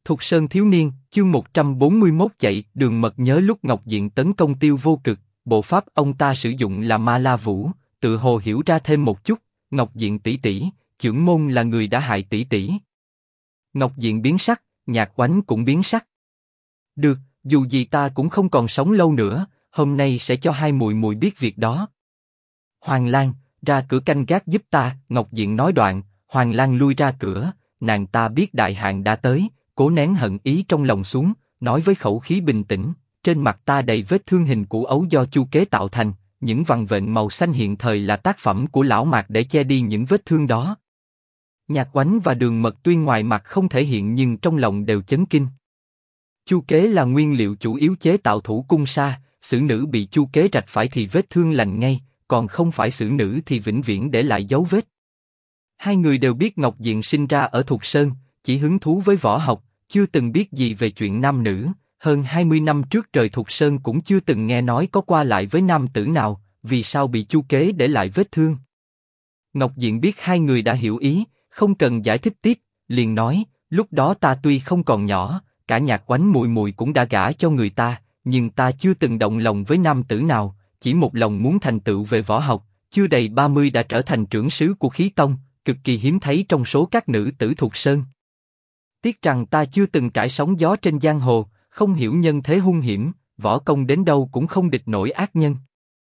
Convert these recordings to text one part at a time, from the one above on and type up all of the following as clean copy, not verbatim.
Thục Sơn thiếu niên, chương 141 chạy, Đường Mật nhớ lúc Ngọc Diện tấn công Tiêu Vô Cực, bộ pháp ông ta sử dụng là Ma La Vũ, tự hồ hiểu ra thêm một chút, Ngọc Diện tỷ tỷ, chưởng môn là người đã hại tỷ tỷ. Ngọc Diện biến sắc, Nhạc Oánh cũng biến sắc. Được, dù gì ta cũng không còn sống lâu nữa, hôm nay sẽ cho hai muội muội biết việc đó. Hoàng Lan, ra cửa canh gác giúp ta, Ngọc Diện nói đoạn, Hoàng Lan lui ra cửa, nàng ta biết đại hạn đã tới, cố nén hận ý trong lòng xuống, nói với khẩu khí bình tĩnh, trên mặt ta đầy vết thương hình củ ấu do chu kế tạo thành, những vằn vện màu xanh hiện thời là tác phẩm của lão Mạc để che đi những vết thương đó. Nhạc Oánh và Đường Mật tuy ngoài mặt không thể hiện nhưng trong lòng đều chấn kinh. Chu kế là nguyên liệu chủ yếu chế tạo thủ cung sa, xử nữ bị chu kế rạch phải thì vết thương lành ngay, còn không phải xử nữ thì vĩnh viễn để lại dấu vết. Hai người đều biết Ngọc Diện sinh ra ở Thục Sơn, chỉ hứng thú với võ học, chưa từng biết gì về chuyện nam nữ, hơn 20 năm trước rời Thục Sơn cũng chưa từng nghe nói có qua lại với nam tử nào, vì sao bị chu kế để lại vết thương. Ngọc Diện biết hai người đã hiểu ý, không cần giải thích tiếp, liền nói, lúc đó ta tuy không còn nhỏ, cả Nhạc Oánh muội muội cũng đã gả cho người ta, nhưng ta chưa từng động lòng với nam tử nào, chỉ một lòng muốn thành tựu về võ học, chưa đầy 30 đã trở thành trưởng sứ của Khí Tông, cực kỳ hiếm thấy trong số các nữ tử Thục Sơn. Tiếc rằng ta chưa từng trải sóng gió trên giang hồ, không hiểu nhân thế hung hiểm, võ công đến đâu cũng không địch nổi ác nhân.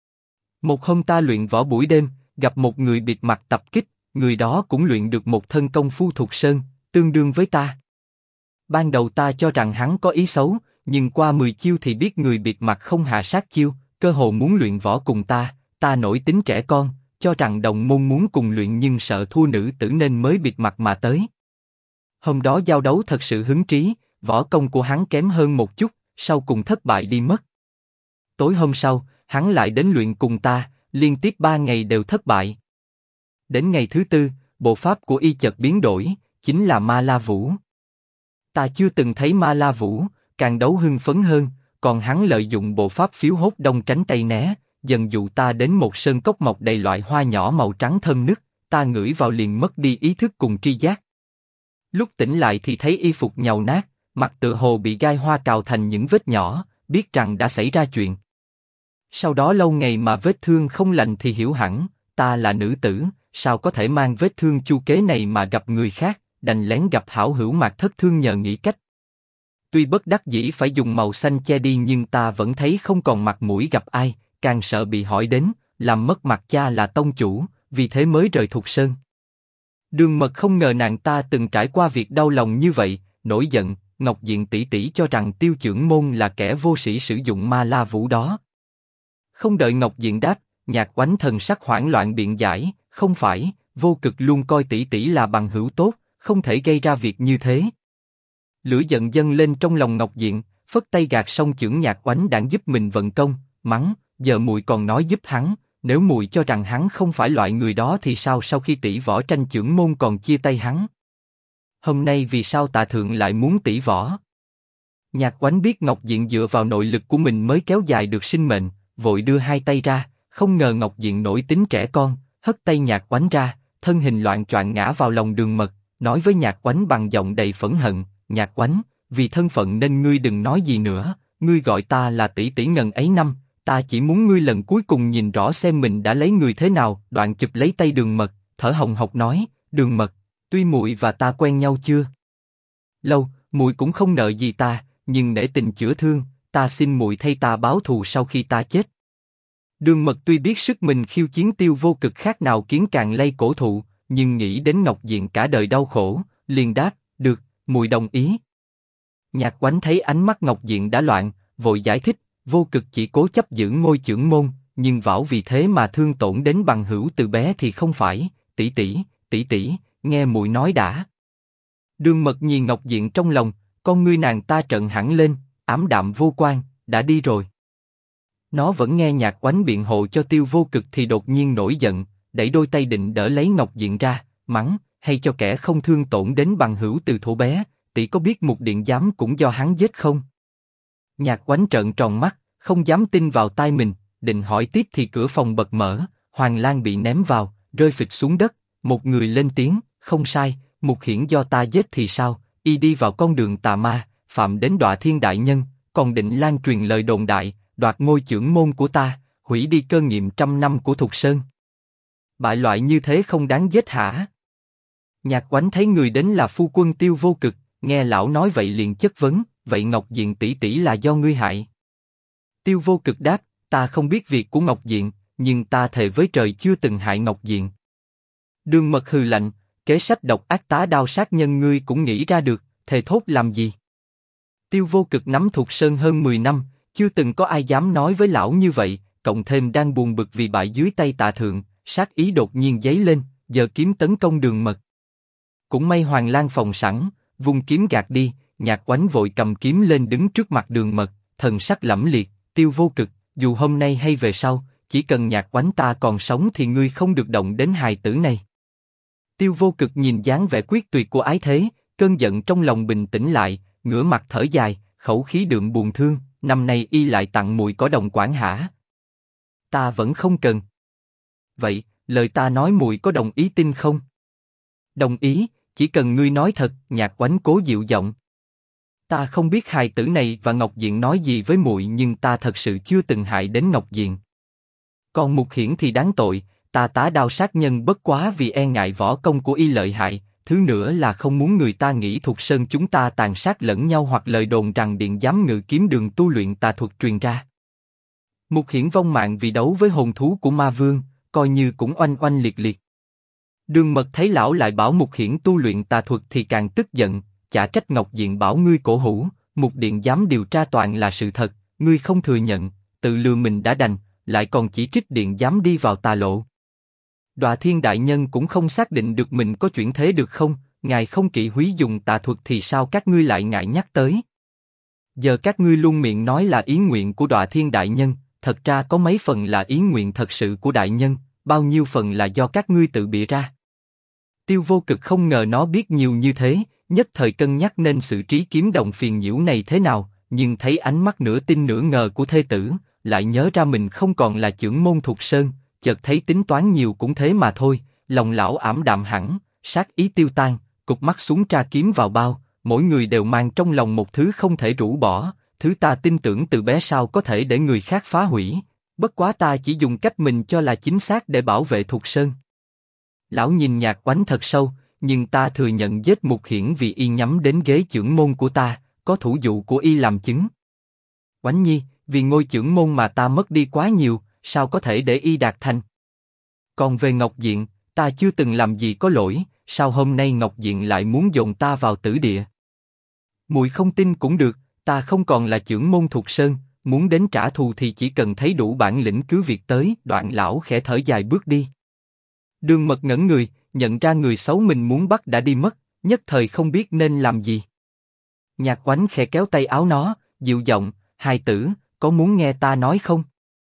Một hôm ta luyện võ buổi đêm, gặp một người bịt mặt tập kích, người đó cũng luyện được một thân công phu Thục Sơn, tương đương với ta. Ban đầu ta cho rằng hắn có ý xấu, nhưng qua 10 chiêu thì biết người bịt mặt không hạ sát chiêu, cơ hồ muốn luyện võ cùng ta nổi tính trẻ con, cho rằng đồng môn muốn cùng luyện nhưng sợ thua nữ tử nên mới bịt mặt mà tới. Hôm đó giao đấu thật sự hứng trí, võ công của hắn kém hơn một chút, sau cùng thất bại đi mất. Tối hôm sau, hắn lại đến luyện cùng ta, liên tiếp 3 ngày đều thất bại. Đến ngày thứ tư, bộ pháp của y chợt biến đổi, chính là Ma La Vũ. Ta chưa từng thấy Ma La Vũ, càng đấu hưng phấn hơn, còn hắn lợi dụng bộ pháp phiếu hốt đông tránh tây né, dần dụ ta đến một sơn cốc mọc đầy loại hoa nhỏ màu trắng thơm nức, ta ngửi vào liền mất đi ý thức cùng tri giác. Lúc tỉnh lại thì thấy y phục nhàu nát, mặt tựa hồ bị gai hoa cào thành những vết nhỏ, biết rằng đã xảy ra chuyện. Sau đó lâu ngày mà vết thương không lành thì hiểu hẳn, ta là nữ tử, sao có thể mang vết thương chu kế này mà gặp người khác, đành lén gặp hảo hữu Mạc Thất Thương nhờ nghĩ cách. Tuy bất đắc dĩ phải dùng màu xanh che đi nhưng ta vẫn thấy không còn mặt mũi gặp ai, càng sợ bị hỏi đến, làm mất mặt cha là tông chủ, vì thế mới rời Thục Sơn. Đường Mật không ngờ nàng ta từng trải qua việc đau lòng như vậy, nổi giận, Ngọc Diện tỷ tỷ cho rằng Tiêu Chưởng môn là kẻ vô sĩ sử dụng Ma La Vũ đó. Không đợi Ngọc Diện đáp, Nhạc Oánh thần sắc hoảng loạn biện giải, không phải, Vô Cực luôn coi tỷ tỷ là bằng hữu tốt, không thể gây ra việc như thế. Lửa giận dâng lên trong lòng Ngọc Diện, phất tay gạt song chưởng Nhạc Oánh đặng giúp mình vận công, mắng, giờ muội còn nói giúp hắn, nếu muội cho rằng hắn không phải loại người đó thì sao sau khi tỷ võ tranh chưởng môn còn chia tay hắn? Hôm nay vì sao Tạ Thượng lại muốn tỷ võ? Nhạc Oánh biết Ngọc Diện dựa vào nội lực của mình mới kéo dài được sinh mệnh, vội đưa hai tay ra, không ngờ Ngọc Diện nổi tính trẻ con, hất tay Nhạc Oánh ra, thân hình loạng choạng ngã vào lòng Đường Mật, nói với Nhạc Oánh bằng giọng đầy phẫn hận, Nhạc Oánh, vì thân phận nên ngươi đừng nói gì nữa, ngươi gọi ta là tỷ tỷ ngần ấy năm, ta chỉ muốn ngươi lần cuối cùng nhìn rõ xem mình đã lấy người thế nào. Đoạn chụp lấy tay Đường Mật, thở hồng hộc nói, Đường Mật, tuy muội và ta quen nhau chưa lâu, muội cũng không nợ gì ta, nhưng nể tình chữa thương, ta xin muội thay ta báo thù sau khi ta chết. Đường Mật tuy biết sức mình khiêu chiến Tiêu Vô Cực khác nào kiến càng lay cổ thụ, nhưng nghĩ đến Ngọc Diện cả đời đau khổ, liền đáp, được, muội đồng ý. Nhạc Oánh thấy ánh mắt Ngọc Diện đã loạn, vội giải thích, Vô Cực chỉ cố chấp giữ ngôi chưởng môn, nhưng Vảo vì thế mà thương tổn đến bằng hữu từ bé thì không phải. Tỷ tỷ, nghe muội nói đã. Đường Mật nhìn Ngọc Diện trong lòng, con ngươi nàng ta trợn hẳn lên, ảm đạm vô quan, đã đi rồi. Nó vẫn nghe Nhạc Oánh biện hộ cho Tiêu Vô Cực thì đột nhiên nổi giận, đẩy đôi tay định đỡ lấy Ngọc Diện ra, mắng, hay cho kẻ không thương tổn đến bằng hữu từ thuở bé, tỷ có biết Mục Điện Giám cũng do hắn giết không? Nhạc Oánh trợn tròn mắt, không dám tin vào tai mình, định hỏi tiếp thì cửa phòng bật mở, Hoàng Lan bị ném vào, rơi phịch xuống đất, một người lên tiếng, không sai, Mục Hiển do ta giết thì sao, y đi vào con đường tà ma, phạm đến Đọa Thiên đại nhân, còn định lan truyền lời đồn đại, đoạt ngôi chưởng môn của ta, hủy đi cơ nghiệp trăm năm của Thục Sơn. Bại loại như thế không đáng giết hả? Nhạc Oánh thấy người đến là phu quân Tiêu Vô Cực, nghe lão nói vậy liền chất vấn, vậy Ngọc Diện tỷ tỷ là do ngươi hại? Tiêu Vô Cực đáp, ta không biết việc của Ngọc Diện, nhưng ta thề với trời chưa từng hại Ngọc Diện. Đường Mật hừ lạnh, kế sách độc ác tá đao sát nhân ngươi cũng nghĩ ra được, thề thốt làm gì? Tiêu Vô Cực nắm Thục Sơn hơn 10 năm, chưa từng có ai dám nói với lão như vậy, cộng thêm đang buồn bực vì bại dưới tay Tạ Thượng, sát ý đột nhiên dấy lên, giơ kiếm tấn công Đường Mật. Cũng may Hoàng Lang phòng sẵn, vung kiếm gạt đi, Nhạc Oánh vội cầm kiếm lên đứng trước mặt Đường Mật, thần sắc lẫm liệt, Tiêu Vô Cực, dù hôm nay hay về sau, chỉ cần Nhạc Oánh ta còn sống thì ngươi không được động đến hài tử này. Tiêu Vô Cực nhìn dáng vẻ quyết tuyệt của ái thế, cơn giận trong lòng bình tĩnh lại, ngửa mặt thở dài, khẩu khí đượm buồn thương, năm nay y lại tặng muội cỏ đồng quản hả? Ta vẫn không cần. Vậy, lời ta nói muội có đồng ý tin không? Đồng ý, chỉ cần ngươi nói thật. Nhạc Oánh cố dịu giọng. Ta không biết hài tử này và Ngọc Diện nói gì với muội, nhưng ta thật sự chưa từng hại đến Ngọc Diện. Còn Mục Hiển thì đáng tội, ta tá đao sát nhân bất quá vì e ngại võ công của y lợi hại, thứ nữa là không muốn người ta nghĩ Thục Sơn chúng ta tàn sát lẫn nhau hoặc lời đồn rằng Điện Giám Ngự kiếm đường tu luyện tà thuật truyền ra. Mục Hiển vong mạng vì đấu với hồn thú của Ma Vương, coi như cũng oanh oanh liệt liệt. Đường Mật thấy lão lại bảo Mục Hiển tu luyện tà thuật thì càng tức giận, chả trách Ngọc Diện bảo ngươi cổ hủ, Mục Điện Giám điều tra toàn là sự thật, ngươi không thừa nhận, tự lừa mình đã đành, lại còn chỉ trích Điện Giám đi vào tà lộ. Đọa Thiên đại nhân cũng không xác định được mình có chuyển thế được không, ngài không kỵ húy dùng tà thuật thì sao các ngươi lại ngại nhắc tới? Giờ các ngươi luôn miệng nói là ý nguyện của Đọa Thiên đại nhân, thật ra có mấy phần là ý nguyện thật sự của đại nhân, bao nhiêu phần là do các ngươi tự bịa ra. Tiêu Vô Cực không ngờ nó biết nhiều như thế, nhất thời cân nhắc nên xử trí kiếm đồng phiền nhiễu này thế nào, nhưng thấy ánh mắt nửa tin nửa ngờ của thê tử, lại nhớ ra mình không còn là chưởng môn Thục Sơn, chợt thấy tính toán nhiều cũng thế mà thôi, lòng lão ảm đạm hẳn, sát ý tiêu tan, cụp mắt xuống tra kiếm vào bao, mỗi người đều mang trong lòng một thứ không thể rũ bỏ, thứ ta tin tưởng từ bé sao có thể để người khác phá hủy, bất quá ta chỉ dùng cách mình cho là chính xác để bảo vệ Thục Sơn. Lão nhìn Nhạc Oánh thật sâu, nhưng ta thừa nhận giết Mục Hiển vì y nhắm đến ghế chưởng môn của ta, có thủ dụ của y làm chứng. Oánh nhi, vì ngôi chưởng môn mà ta mất đi quá nhiều, sao có thể để y đạt thành? Còn về Ngọc Diện, ta chưa từng làm gì có lỗi, sao hôm nay Ngọc Diện lại muốn dồn ta vào tử địa? Muội không tin cũng được, ta không còn là chưởng môn Thục Sơn, muốn đến trả thù thì chỉ cần thấy đủ bản lĩnh cứ việc tới. Đoạn lão khẽ thở dài bước đi. Đường Mật ngẩn người, nhận ra người xấu mình muốn bắt đã đi mất, nhất thời không biết nên làm gì. Nhạc Oánh khẽ kéo tay áo nó, dịu giọng, hài tử, có muốn nghe ta nói không?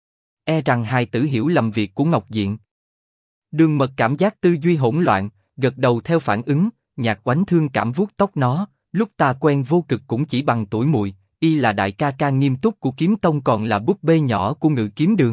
E rằng hài tử hiểu lầm việc của Ngọc Diện. Đường Mật cảm giác tư duy hỗn loạn, gật đầu theo phản ứng. Nhạc Oánh thương cảm vuốt tóc nó, lúc ta quen Vô Cực cũng chỉ bằng tuổi muội, y là đại ca ca nghiêm túc của kiếm tông còn là búp bê nhỏ của Ngự kiếm đường.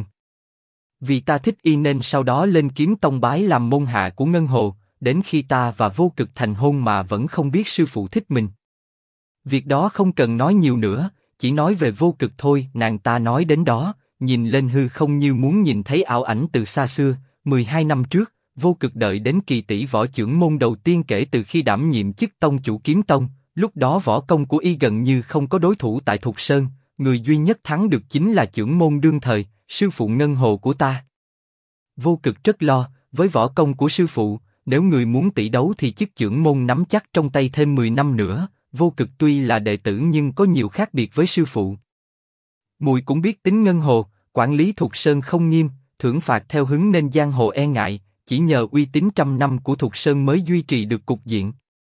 Vì ta thích y nên sau đó lên kiếm tông bái làm môn hạ của Ngân Hồ, đến khi ta và Vô Cực thành hôn mà vẫn không biết sư phụ thích mình. Việc đó không cần nói nhiều nữa, chỉ nói về Vô Cực thôi. Nàng ta nói đến đó, nhìn lên hư không như muốn nhìn thấy ảo ảnh từ xa xưa. 12 năm trước, Vô Cực đợi đến kỳ tỷ võ chưởng môn đầu tiên kể từ khi đảm nhiệm chức tông chủ kiếm tông. Lúc đó võ công của y gần như không có đối thủ tại Thục Sơn, người duy nhất thắng được chính là chưởng môn đương thời, sư phụ Ngân Hồ của ta. Vô Cực rất lo, với võ công của sư phụ, nếu người muốn tỷ đấu thì chức chưởng môn nắm chắc trong tay thêm 10 năm nữa. Vô Cực tuy là đệ tử nhưng có nhiều khác biệt với sư phụ. Muội cũng biết tính Ngân Hồ, quản lý Thục Sơn không nghiêm, thưởng phạt theo hứng nên giang hồ e ngại, chỉ nhờ uy tín trăm năm của Thục Sơn mới duy trì được cục diện.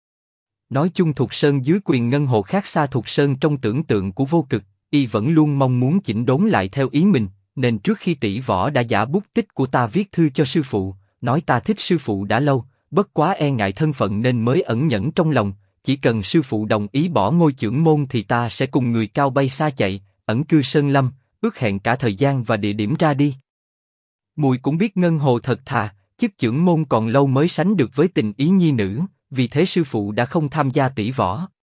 Nói chung Thục Sơn dưới quyền Ngân Hồ khác xa Thục Sơn trong tưởng tượng của Vô Cực, y vẫn luôn mong muốn chỉnh đốn lại theo ý mình, nên trước khi tỷ võ đã giả bút tích của ta viết thư cho sư phụ, nói ta thích sư phụ đã lâu, bất quá e ngại thân phận nên mới ẩn nhẫn trong lòng, chỉ cần sư phụ đồng ý bỏ ngôi chưởng môn thì ta sẽ cùng người cao bay xa chạy, ẩn cư sơn lâm, ước hẹn cả thời gian và địa điểm ra đi. Muội cũng biết Ngân Hồ thật thà, chức chưởng môn còn lâu mới sánh được với tình ý nhi nữ, vì thế sư phụ đã không tham gia tỷ võ.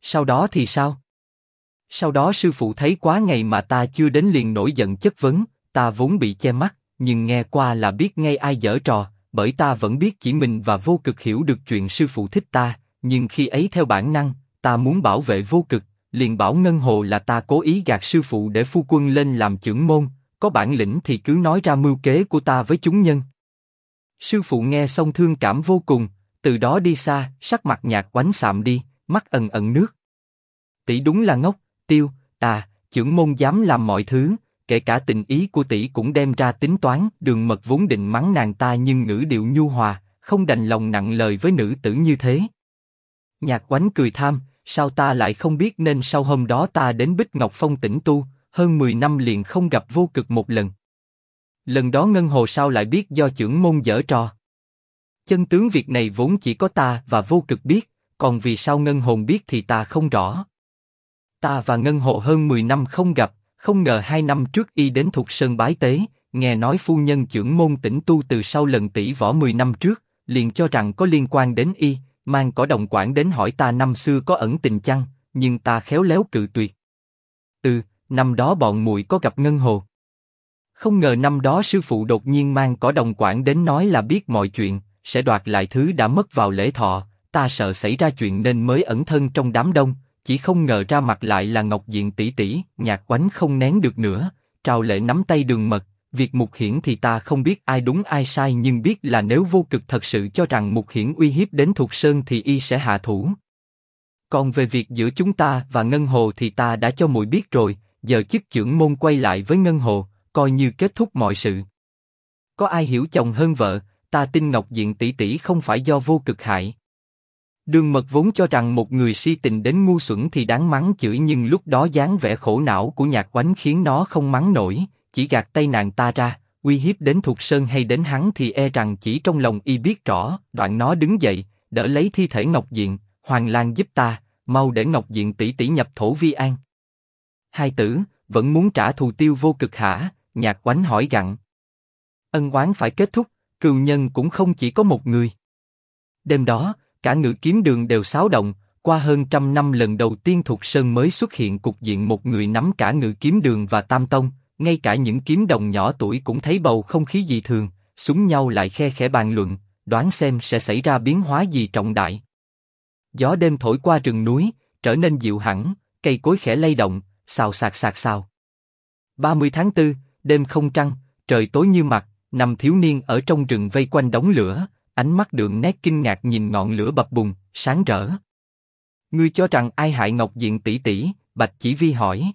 Sau đó thì sao? Sau đó sư phụ thấy quá ngày mà ta chưa đến liền nổi giận chất vấn, ta vốn bị che mắt, nhưng nghe qua là biết ngay ai giở trò, bởi ta vẫn biết chỉ mình và Vô Cực hiểu được chuyện sư phụ thích ta, nhưng khi ấy theo bản năng, ta muốn bảo vệ Vô Cực, liền bảo Ngân Hồ là ta cố ý gạt sư phụ để phu quân lên làm chưởng môn, có bản lĩnh thì cứ nói ra mưu kế của ta với chúng nhân. Sư phụ nghe xong thương cảm vô cùng, từ đó đi xa, sắc mặt Nhạc Oánh sạm đi, mắt ẩn ẩn nước. Tỷ đúng là ngốc, Tiêu, chưởng môn dám làm mọi thứ, kể cả tình ý của tỷ cũng đem ra tính toán. Đường Mật vốn định mắng nàng ta nhưng ngữ điệu nhu hòa, không đành lòng nặng lời với nữ tử như thế. Nhạc Oánh cười tham, sao ta lại không biết, nên sau hôm đó ta đến Bích Ngọc Phong tĩnh tu, hơn 10 năm liền không gặp Vô Cực một lần. Lần đó Ngân Hồ sao lại biết do chưởng môn giở trò? Chân tướng việc này vốn chỉ có ta và Vô Cực biết, còn vì sao Ngân Hồn biết thì ta không rõ. Ta và Ngân Hồ hơn 10 năm không gặp, không ngờ 2 năm trước y đến Thục Sơn bái tế, nghe nói phu nhân chưởng môn tĩnh tu từ sau lần tỷ võ 10 năm trước, liền cho rằng có liên quan đến y, mang Cỏ Đồng Quản đến hỏi ta năm xưa có ẩn tình chăng, nhưng ta khéo léo cự tuyệt. Năm đó bọn muội có gặp Ngân Hồ. Không ngờ năm đó sư phụ đột nhiên mang Cỏ Đồng Quản đến nói là biết mọi chuyện, sẽ đoạt lại thứ đã mất vào lễ thọ, ta sợ xảy ra chuyện nên mới ẩn thân trong đám đông, chỉ không ngờ ra mặt lại là Ngọc Diện tỷ tỷ. Nhạc Oánh không nén được nữa, trào lệ nắm tay Đường Mật. Việc Mục Hiển thì ta không biết ai đúng ai sai, nhưng biết là nếu Vô Cực thật sự cho rằng Mục Hiển uy hiếp đến Thục Sơn thì y sẽ hạ thủ. Còn về việc giữa chúng ta và Ngân Hồ thì ta đã cho muội biết rồi, giờ chức chưởng môn quay lại với Ngân Hồ, coi như kết thúc mọi sự. Có ai hiểu chồng hơn vợ, ta tin Ngọc Diện tỷ tỷ không phải do Vô Cực hại. Đường Mật vốn cho rằng một người si tình đến ngu xuẩn thì đáng mắng chửi, nhưng lúc đó dáng vẻ khổ não của Nhạc Oánh khiến nó không mắng nổi, chỉ gạt tay nàng ta ra, uy hiếp đến Thục Sơn hay đến hắn thì e rằng chỉ trong lòng y biết rõ. Đoạn nó đứng dậy, đỡ lấy thi thể Ngọc Diện, Hoàng Lang giúp ta, mau để Ngọc Diện tỷ tỷ nhập thổ vi an. Hai tử, vẫn muốn trả thù Tiêu Vô Cực hả? Nhạc Oánh hỏi gặng. Ân oán phải kết thúc, cừu nhân cũng không chỉ có một người. Đêm đó, cả Ngự Kiếm Đường đều xáo động, qua hơn 100 năm lần đầu tiên Thục Sơn mới xuất hiện cục diện một người nắm cả Ngự Kiếm Đường và Tam Tông, ngay cả những kiếm đồng nhỏ tuổi cũng thấy bầu không khí dị thường, súng nhau lại khe khẽ bàn luận, đoán xem sẽ xảy ra biến hóa gì trọng đại. Gió đêm thổi qua rừng núi, trở nên dịu hẳn, cây cối khẽ lay động, xào xạc xạc xào. 30 tháng 4, đêm không trăng, trời tối như mặt, năm thiếu niên ở trong rừng vây quanh đống lửa, ánh mắt đượm nét kinh ngạc nhìn ngọn lửa bập bùng, sáng rỡ. Ngươi cho rằng ai hại Ngọc Diện tỷ tỷ? Bạch Chỉ Vi hỏi.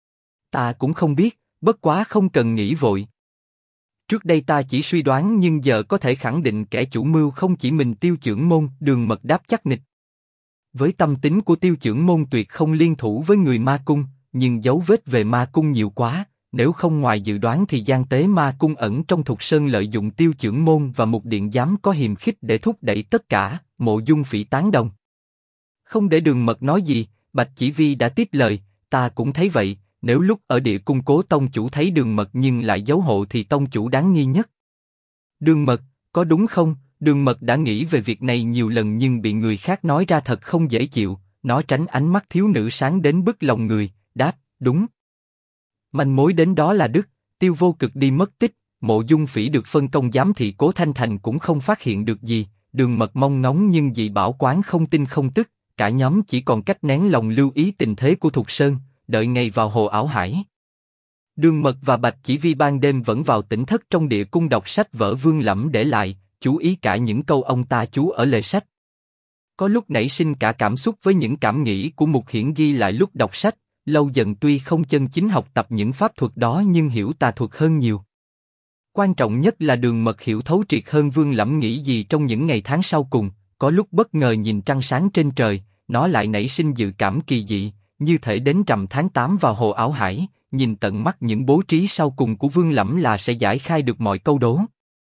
Ta cũng không biết, bất quá không cần nghĩ vội. Trước đây ta chỉ suy đoán, nhưng giờ có thể khẳng định kẻ chủ mưu không chỉ mình Tiêu Chưởng môn. Đường Mật đáp chắc nịch. Với tâm tính của Tiêu Chưởng môn tuyệt không liên thủ với người Ma Cung, nhưng dấu vết về Ma Cung nhiều quá. Nếu không ngoài dự đoán thì gian tế Ma Cung ẩn trong Thục Sơn lợi dụng Tiêu Chưởng môn và Mục Điện Giám có hiềm khích để thúc đẩy tất cả. Mộ Dung Phỉ tán đồng. Không để Đường Mật nói gì, Bạch Chỉ Vi đã tiếp lời, ta cũng thấy vậy. Nếu lúc ở địa cung Cố tông chủ thấy Đường Mật nhưng lại giấu hộ thì tông chủ đáng nghi nhất. Đường Mật, có đúng không? Đường Mật đã nghĩ về việc này nhiều lần nhưng bị người khác nói ra thật không dễ chịu. Nó tránh ánh mắt thiếu nữ sáng đến bức lòng người, đáp, đúng. Manh mối đến đó là Đức, Tiêu Vô Cực đi mất tích, Mộ Dung Phỉ được phân công giám thị Cố Thanh Thành cũng không phát hiện được gì. Đường Mật mong ngóng nhưng dị bảo quán không tin không tức, cả nhóm chỉ còn cách nén lòng lưu ý tình thế của Thục Sơn, đợi ngày vào Hồ Ảo Hải. Đường Mật và Bạch Chỉ Vi ban đêm vẫn vào tỉnh thất trong địa cung đọc sách vở Vương Lẫm để lại, chú ý cả những câu ông ta chú ở lề sách. Có lúc nảy sinh cả cảm xúc với những cảm nghĩ của Mục Hiển ghi lại lúc đọc sách, lâu dần tuy không chân chính học tập những pháp thuật đó nhưng hiểu tà thuật hơn nhiều. Quan trọng nhất là Đường Mật hiểu thấu triệt hơn Vương Lẫm nghĩ gì trong những ngày tháng sau cùng, có lúc bất ngờ nhìn trăng sáng trên trời, nó lại nảy sinh dự cảm kỳ dị, như thể đến rằm tháng 8 vào Hồ Ảo Hải, nhìn tận mắt những bố trí sau cùng của Vương Lẫm là sẽ giải khai được mọi câu đố.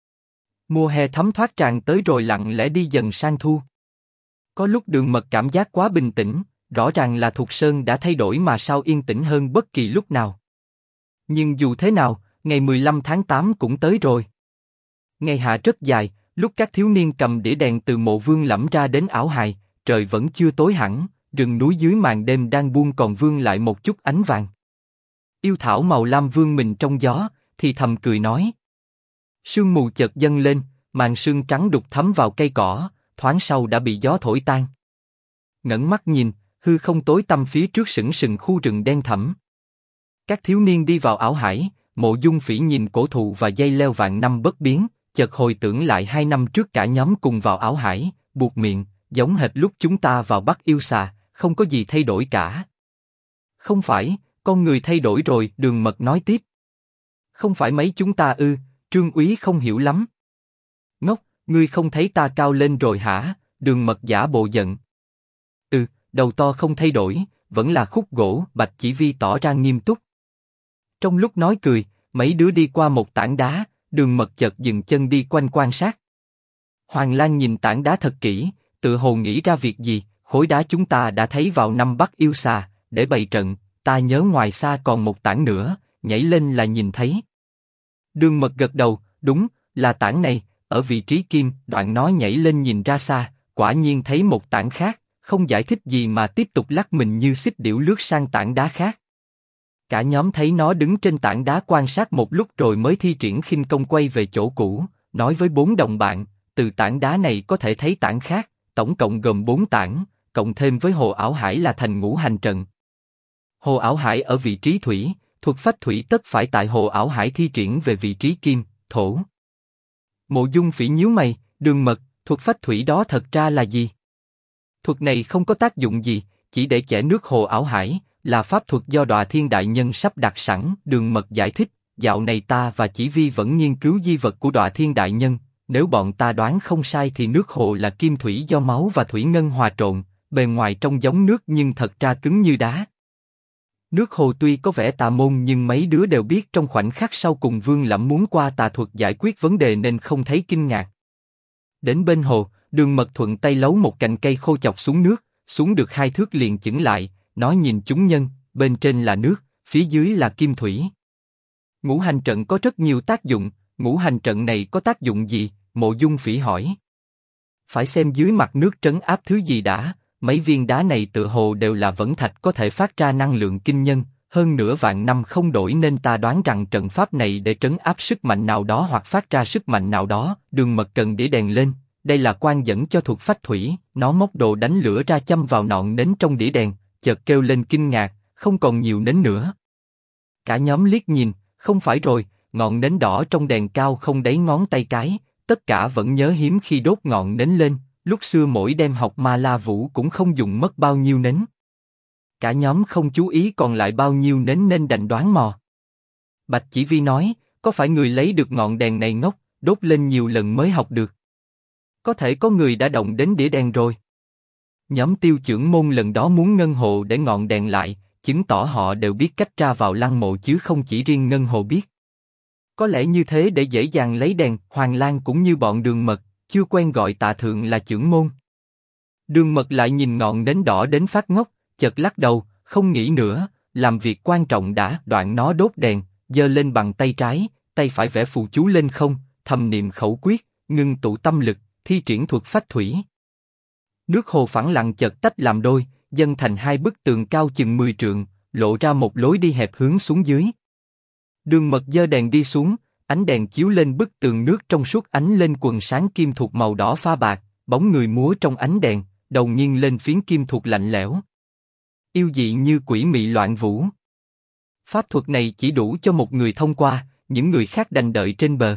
Mùa hè thấm thoát tràn tới rồi lặng lẽ đi dần sang thu. Có lúc Đường Mật cảm giác quá bình tĩnh, rõ ràng là Thục Sơn đã thay đổi mà sao yên tĩnh hơn bất kỳ lúc nào. Nhưng dù thế nào, ngày 15 tháng 8 cũng tới rồi. Ngày hạ rất dài, lúc các thiếu niên cầm đĩa đèn từ mộ Vương Lẫm ra đến Ảo Hài, trời vẫn chưa tối hẳn, rừng núi dưới màn đêm đang buông còn vương lại một chút ánh vàng. Yêu thảo màu lam vương mình trong gió, thì thầm cười nói. Sương mù chợt dâng lên, màn sương trắng đục thấm vào cây cỏ, thoáng sau đã bị gió thổi tan. Ngẩng mắt nhìn, hư không tối tăm phía trước sững sừng khu rừng đen thẫm. Các thiếu niên đi vào ảo hải, Mộ Dung Phỉ nhìn cổ thụ và dây leo vạn năm bất biến, chợt hồi tưởng lại 2 năm trước cả nhóm cùng vào ảo hải, buột miệng, giống hệt lúc chúng ta vào Bắc Yêu Xà, không có gì thay đổi cả. Không phải, con người thay đổi rồi, Đường Mật nói tiếp. Không phải mấy chúng ta ư? Trương Úy không hiểu lắm. Ngốc, ngươi không thấy ta cao lên rồi hả? Đường Mật giả bộ giận. Đầu to không thay đổi, vẫn là khúc gỗ. Bạch Chỉ Vi tỏ ra nghiêm túc. Trong lúc nói cười, mấy đứa đi qua một tảng đá, Đường Mật chợt dừng chân đi quanh quan sát. Hoàng Lan nhìn tảng đá thật kỹ, tự hồ nghĩ ra việc gì. Khối đá chúng ta đã thấy vào năm Bắc Yêu Xà, để bày trận, ta nhớ ngoài xa còn một tảng nữa, nhảy lên là nhìn thấy. Đường Mật gật đầu, đúng, là tảng này, ở vị trí kim. Đoạn nó nhảy lên nhìn ra xa, quả nhiên thấy một tảng khác, không giải thích gì mà tiếp tục lắc mình như xích điểu lướt sang tảng đá khác. Cả nhóm thấy nó đứng trên tảng đá quan sát một lúc rồi mới thi triển khinh công quay về chỗ cũ, nói với 4 đồng bạn, từ tảng đá này có thể thấy tảng khác, tổng cộng gồm 4 tảng, cộng thêm với hồ ảo hải là thành ngũ hành trận. Hồ ảo hải ở vị trí thủy, thuật phách thủy tất phải tại hồ ảo hải thi triển về vị trí kim, thổ. Mộ Dung Phỉ nhíu mày, Đường Mật, thuật phách thủy đó thật ra là gì? Thuật này không có tác dụng gì, chỉ để chẻ nước hồ ảo hải, là pháp thuật do Đọa Thiên Đại Nhân sắp đặt sẵn. Đường Mật giải thích, dạo này ta và Chỉ Vi vẫn nghiên cứu di vật của Đọa Thiên Đại Nhân, nếu bọn ta đoán không sai thì nước hồ là kim thủy do máu và thủy ngân hòa trộn, bề ngoài trông giống nước nhưng thật ra cứng như đá. Nước hồ tuy có vẻ tà môn nhưng mấy đứa đều biết trong khoảnh khắc sau cùng Vương Lẫm muốn qua tà thuật giải quyết vấn đề nên không thấy kinh ngạc. Đến bên hồ, Đường Mật thuận tay lấu một cành cây khô chọc xuống nước, xuống được 2 thước liền chững lại, nói nhìn chúng nhân, bên trên là nước, phía dưới là kim thủy. Ngũ hành trận có rất nhiều tác dụng, ngũ hành trận này có tác dụng gì? Mộ Dung Phỉ hỏi. Phải xem dưới mặt nước trấn áp thứ gì đã, mấy viên đá này tựa hồ đều là vẫn thạch có thể phát ra năng lượng kinh nhân, hơn nữa vạn năm không đổi nên ta đoán rằng trận pháp này để trấn áp sức mạnh nào đó hoặc phát ra sức mạnh nào đó. Đường Mật cần đĩa đèn lên, đây là quan dẫn cho thuật phách thủy, nó móc đồ đánh lửa ra châm vào ngọn nến trong đĩa đèn, chợt kêu lên kinh ngạc, không còn nhiều nến nữa. Cả nhóm liếc nhìn, không phải rồi, ngọn nến đỏ trong đèn cao không đáy ngón tay cái, tất cả vẫn nhớ hiếm khi đốt ngọn nến lên, lúc xưa mỗi đêm học Ma La Vũ cũng không dùng mất bao nhiêu nến. Cả nhóm không chú ý còn lại bao nhiêu nến nên đành đoán mò. Bạch Chỉ Vi nói, có phải người lấy được ngọn đèn này ngốc, đốt lên nhiều lần mới học được? Có thể có người đã động đến đĩa đèn rồi. Nhóm Tiêu trưởng môn lần đó muốn ngân hồ để ngọn đèn lại, chứng tỏ họ đều biết cách ra vào lăng mộ chứ không chỉ riêng ngân hồ biết. Có lẽ như thế để dễ dàng lấy đèn. Hoàng Lan cũng như bọn Đường Mật, chưa quen gọi Tạ Thượng là trưởng môn. Đường Mật lại nhìn ngọn nến đỏ đến phát ngốc, chợt lắc đầu, không nghĩ nữa, làm việc quan trọng đã. Đoạn nó đốt đèn, giơ lên bằng tay trái, tay phải vẽ phù chú lên không, thầm niệm khẩu quyết, ngưng tụ tâm lực, thi triển thuật phách thủy. Nước hồ phẳng lặng chợt tách làm đôi, dâng thành 2 bức tường cao chừng 10 trượng, lộ ra một lối đi hẹp hướng xuống dưới. Đường Mật giơ đèn đi xuống, ánh đèn chiếu lên bức tường nước trong suốt ánh lên quần sáng kim thuộc màu đỏ pha bạc, bóng người múa trong ánh đèn, đầu nghiêng lên phiến kim thuộc lạnh lẽo. Yêu dị như quỷ mị loạn vũ. Pháp thuật này chỉ đủ cho một người thông qua, những người khác đành đợi trên bờ.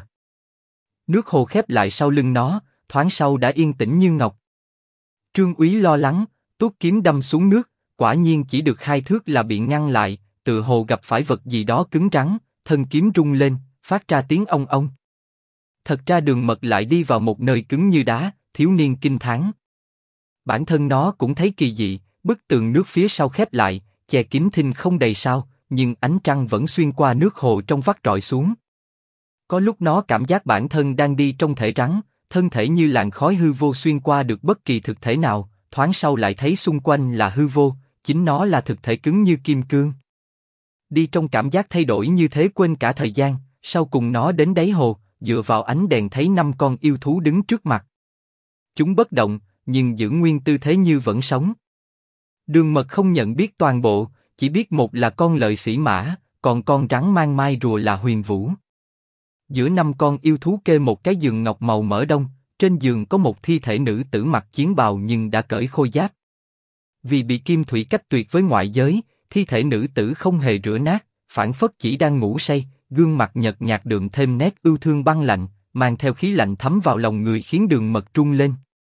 Nước hồ khép lại sau lưng nó, thoáng sau đã yên tĩnh như ngọc. Trương Úy lo lắng, tuốt kiếm đâm xuống nước, quả nhiên chỉ được 2 thước là bị ngăn lại, tựa hồ gặp phải vật gì đó cứng rắn, thân kiếm rung lên, phát ra tiếng ong ong. Thật ra Đường Mật lại đi vào một nơi cứng như đá, thiếu niên kinh thán. Bản thân nó cũng thấy kỳ dị, bức tường nước phía sau khép lại, che kín thinh không đầy sao, nhưng ánh trăng vẫn xuyên qua nước hồ trong vắt rọi xuống. Có lúc nó cảm giác bản thân đang đi trong thể rắn, thân thể như làn khói hư vô xuyên qua được bất kỳ thực thể nào, thoáng sau lại thấy xung quanh là hư vô, chính nó là thực thể cứng như kim cương. Đi trong cảm giác thay đổi như thế quên cả thời gian, sau cùng nó đến đáy hồ, dựa vào ánh đèn thấy 5 con yêu thú đứng trước mặt. Chúng bất động, nhưng giữ nguyên tư thế như vẫn sống. Đường Mật không nhận biết toàn bộ, chỉ biết một là con lợi sĩ mã, còn con rắn mang mai rùa là Huyền Vũ. Giữa 5 con yêu thú kê một cái giường ngọc màu mỡ đông, trên giường có một thi thể nữ tử mặc chiến bào nhưng đã cởi khôi giáp. Vì bị kim thủy cách tuyệt với ngoại giới, thi thể nữ tử không hề rửa nát, phảng phất chỉ đang ngủ say, gương mặt nhợt nhạt đượm thêm nét ưu thương băng lạnh, mang theo khí lạnh thấm vào lòng người khiến Đường Mật run lên.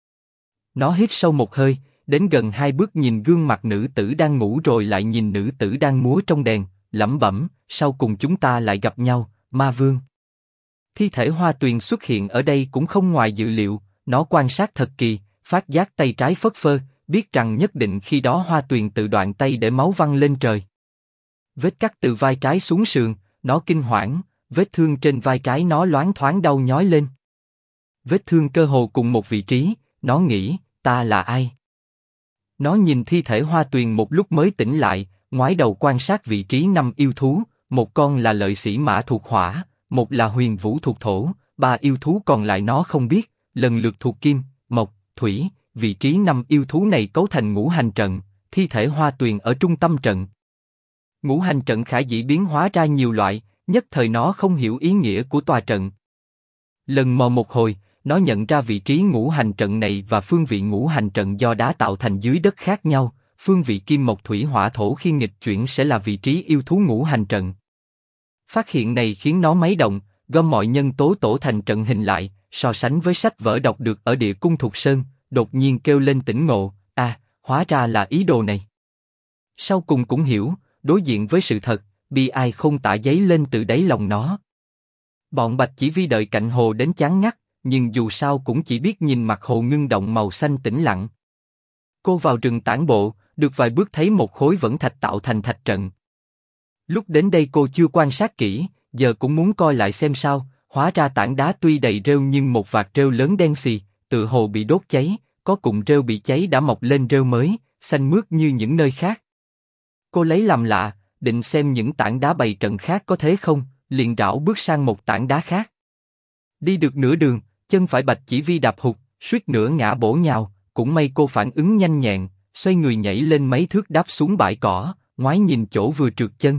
Nó hít sâu một hơi, đến gần 2 bước nhìn gương mặt nữ tử đang ngủ rồi lại nhìn nữ tử đang múa trong đèn, lẩm bẩm, sau cùng chúng ta lại gặp nhau, ma vương. Thi thể Hoa Tuyền xuất hiện ở đây cũng không ngoài dự liệu, nó quan sát thật kỳ, phát giác tay trái phất phơ, biết rằng nhất định khi đó Hoa Tuyền tự đoạn tay để máu văng lên trời. Vết cắt từ vai trái xuống sườn, nó kinh hoảng, vết thương trên vai trái nó loáng thoáng đau nhói lên. Vết thương cơ hồ cùng một vị trí, nó nghĩ, ta là ai? Nó nhìn thi thể Hoa Tuyền một lúc mới tỉnh lại, ngoái đầu quan sát vị trí 5 yêu thú, một con là lợi sĩ mã thuộc hỏa, một là Huyền Vũ thuộc thổ, 3 yêu thú còn lại nó không biết, lần lượt thuộc kim, mộc, thủy. Vị trí 5 yêu thú này cấu thành ngũ hành trận, thi thể Hoa Tuyền ở trung tâm trận. Ngũ hành trận khả dĩ biến hóa ra nhiều loại, nhất thời nó không hiểu ý nghĩa của tòa trận. Lần mò một hồi, nó nhận ra vị trí ngũ hành trận này và phương vị ngũ hành trận do đá tạo thành dưới đất khác nhau, phương vị kim mộc thủy hỏa thổ khi nghịch chuyển sẽ là vị trí yêu thú ngũ hành trận. Phát hiện này khiến nó máy động, gom mọi nhân tố tổ thành trận hình lại, so sánh với sách vở đọc được ở địa cung Thục Sơn, đột nhiên kêu lên tỉnh ngộ, hóa ra là ý đồ này. Sau cùng cũng hiểu, đối diện với sự thật, bi ai không tả giấy lên từ đáy lòng nó. Bọn Bạch Chỉ Vi đợi cạnh hồ đến chán ngắt, nhưng dù sao cũng chỉ biết nhìn mặt hồ ngưng động màu xanh tĩnh lặng. Cô vào rừng tản bộ, được vài bước thấy một khối vẫn thạch tạo thành thạch trận. Lúc đến đây cô chưa quan sát kỹ, giờ cũng muốn coi lại xem sao, hóa ra tảng đá tuy đầy rêu nhưng một vạt rêu lớn đen xì, tự hồ bị đốt cháy, có cụm rêu bị cháy đã mọc lên rêu mới, xanh mướt như những nơi khác. Cô lấy làm lạ, định xem những tảng đá bày trận khác có thế không, liền rảo bước sang một tảng đá khác. Đi được nửa đường, chân phải Bạch Chỉ Vi đạp hụt, suýt nữa ngã bổ nhào, cũng may cô phản ứng nhanh nhẹn, xoay người nhảy lên mấy thước đáp xuống bãi cỏ, ngoái nhìn chỗ vừa trượt chân.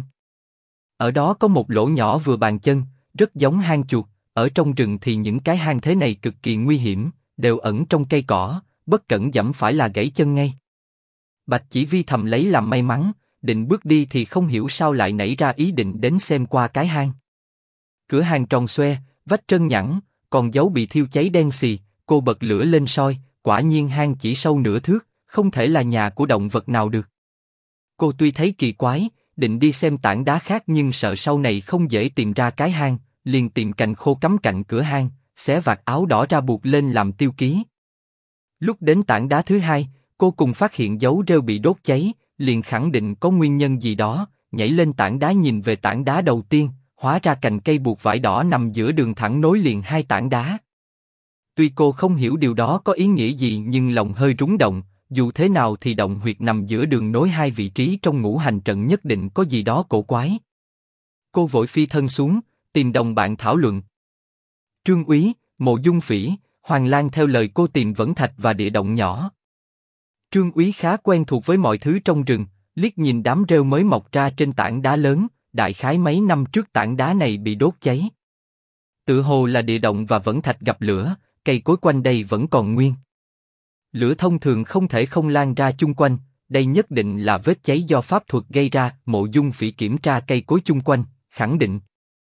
Ở đó có một lỗ nhỏ vừa bàn chân, rất giống hang chuột, ở trong rừng thì những cái hang thế này cực kỳ nguy hiểm, đều ẩn trong cây cỏ, bất cẩn giẫm phải là gãy chân ngay. Bạch Chỉ Vi thầm lấy làm may mắn, định bước đi thì không hiểu sao lại nảy ra ý định đến xem qua cái hang. Cửa hang tròn xoe, vách trơn nhẵn, còn dấu bị thiêu cháy đen xì, cô bật lửa lên soi, quả nhiên hang chỉ sâu nửa thước, không thể là nhà của động vật nào được. Cô tuy thấy kỳ quái, định đi xem tảng đá khác nhưng sợ sau này không dễ tìm ra cái hang, liền tìm cành khô cắm cạnh cửa hang, xé vạt áo đỏ ra buộc lên làm tiêu ký. Lúc đến tảng đá thứ hai, cô cùng phát hiện dấu rêu bị đốt cháy, liền khẳng định có nguyên nhân gì đó, nhảy lên tảng đá nhìn về tảng đá đầu tiên, hóa ra cành cây buộc vải đỏ nằm giữa đường thẳng nối liền hai tảng đá. Tuy cô không hiểu điều đó có ý nghĩa gì nhưng lòng hơi rúng động, dù thế nào thì động huyệt nằm giữa đường nối hai vị trí trong ngũ hành trận nhất định có gì đó cổ quái. Cô vội phi thân xuống, tìm đồng bạn thảo luận. Trương Úy, Mộ Dung Phỉ, Hoàng Lang theo lời cô tìm vẫn thạch và địa động nhỏ. Trương Úy khá quen thuộc với mọi thứ trong rừng, liếc nhìn đám rêu mới mọc ra trên tảng đá lớn, đại khái mấy năm trước tảng đá này bị đốt cháy. Tự hồ là địa động và vẫn thạch gặp lửa, cây cối quanh đây vẫn còn nguyên. Lửa thông thường không thể không lan ra chung quanh, đây nhất định là vết cháy do pháp thuật gây ra. Mộ Dung Phỉ kiểm tra cây cối chung quanh, khẳng định.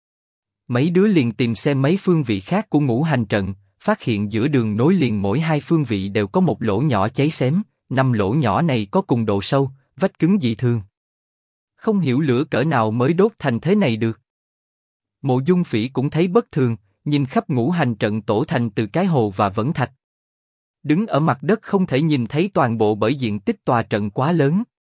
Mấy đứa liền tìm xem mấy phương vị khác của ngũ hành trận, phát hiện giữa đường nối liền mỗi hai phương vị đều có một lỗ nhỏ cháy xém, 5 lỗ nhỏ này có cùng độ sâu, vách cứng dị thường. Không hiểu lửa cỡ nào mới đốt thành thế này được. Mộ Dung Phỉ cũng thấy bất thường, nhìn khắp ngũ hành trận tổ thành từ cái hồ và vẫn thạch. Đứng ở mặt đất không thể nhìn thấy toàn bộ bởi diện tích tòa trận quá lớn.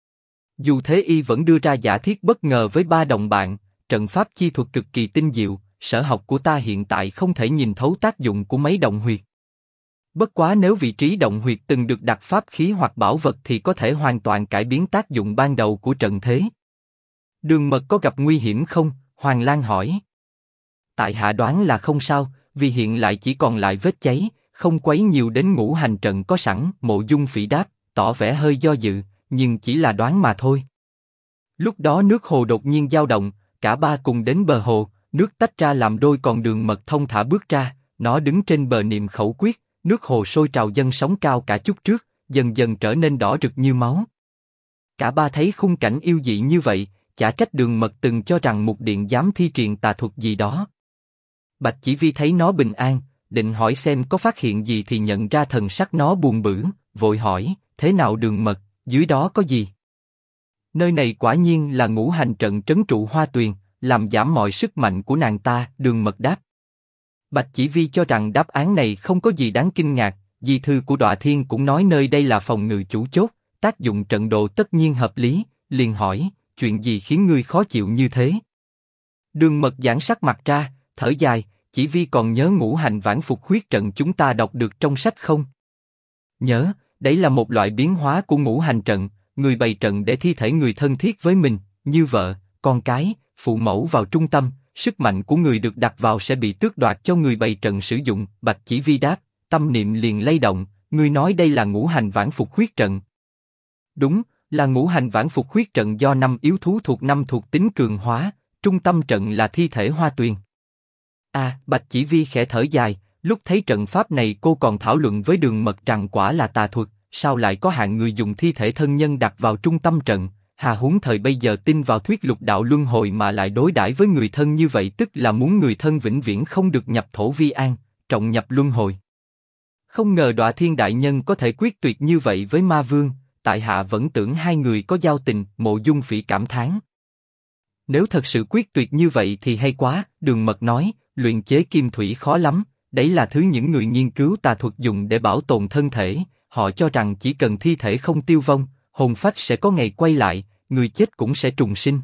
Dù thế y vẫn đưa ra giả thiết bất ngờ với 3 đồng bạn, trận pháp chi thuật cực kỳ tinh diệu, sở học của ta hiện tại không thể nhìn thấu tác dụng của mấy động huyệt. Bất quá nếu vị trí động huyệt từng được đặt pháp khí hoặc bảo vật thì có thể hoàn toàn cải biến tác dụng ban đầu của trận thế. Đường Mật có gặp nguy hiểm không? Hoàng Lang hỏi. Tại hạ đoán là không sao, vì hiện lại chỉ còn lại vết cháy, không quấy nhiều đến ngũ hành trận có sẵn. Mộ Dung Phỉ đáp, tỏ vẻ hơi do dự, nhưng chỉ là đoán mà thôi. Lúc đó nước hồ đột nhiên dao động, cả ba cùng đến bờ hồ, nước tách ra làm đôi còn Đường Mật thông thả bước ra, nó đứng trên bờ niệm khẩu quyết, nước hồ sôi trào dâng sóng cao cả chút trước, dần dần trở nên đỏ rực như máu. Cả ba thấy khung cảnh yêu dị như vậy, chả trách Đường Mật từng cho rằng Mục Điện dám thi triển tà thuật gì đó. Bạch Chỉ Vi thấy nó bình an, định hỏi xem có phát hiện gì thì nhận ra thần sắc nó buồn bã, vội hỏi, thế nào Đường Mật, dưới đó có gì? Nơi này quả nhiên là ngũ hành trận trấn trụ Hoa Tuyền, làm giảm mọi sức mạnh của nàng ta, Đường Mật đáp. Bạch Chỉ Vi cho rằng đáp án này không có gì đáng kinh ngạc, di thư của Đọa Thiên cũng nói nơi đây là phòng ngự chủ chốt, tác dụng trận đồ tất nhiên hợp lý, liền hỏi, chuyện gì khiến ngươi khó chịu như thế? Đường Mật giãn sắc mặt ra, thở dài, Chỉ Vi còn nhớ ngũ hành vãn phục huyết trận chúng ta đọc được trong sách không? Nhớ, đấy là một loại biến hóa của ngũ hành trận, người bày trận để thi thể người thân thiết với mình, như vợ, con cái, phụ mẫu vào trung tâm, sức mạnh của người được đặt vào sẽ bị tước đoạt cho người bày trận sử dụng. Bạch Chỉ Vi đáp, tâm niệm liền lay động, ngươi nói đây là ngũ hành vãn phục huyết trận. Đúng, là ngũ hành vãn phục huyết trận do 5 yếu thú thuộc 5 thuộc tính cường hóa, trung tâm trận là thi thể Hoa Tuyền. Bạch Chỉ Vi khẽ thở dài, lúc thấy trận pháp này cô còn thảo luận với Đường Mật rằng quả là tà thuật, sao lại có hạng người dùng thi thể thân nhân đặt vào trung tâm trận, hà huống thời bây giờ tin vào thuyết lục đạo luân hồi mà lại đối đãi với người thân như vậy tức là muốn người thân vĩnh viễn không được nhập thổ vi an, trọng nhập luân hồi. Không ngờ Đọa Thiên đại nhân có thể quyết tuyệt như vậy với Ma Vương, tại hạ vẫn tưởng hai người có giao tình. Mộ Dung Phỉ cảm thán. Nếu thật sự quyết tuyệt như vậy thì hay quá, Đường Mật nói, luyện chế kim thủy khó lắm, đấy là thứ những người nghiên cứu tà thuật dùng để bảo tồn thân thể, họ cho rằng chỉ cần thi thể không tiêu vong, hồn phách sẽ có ngày quay lại, người chết cũng sẽ trùng sinh.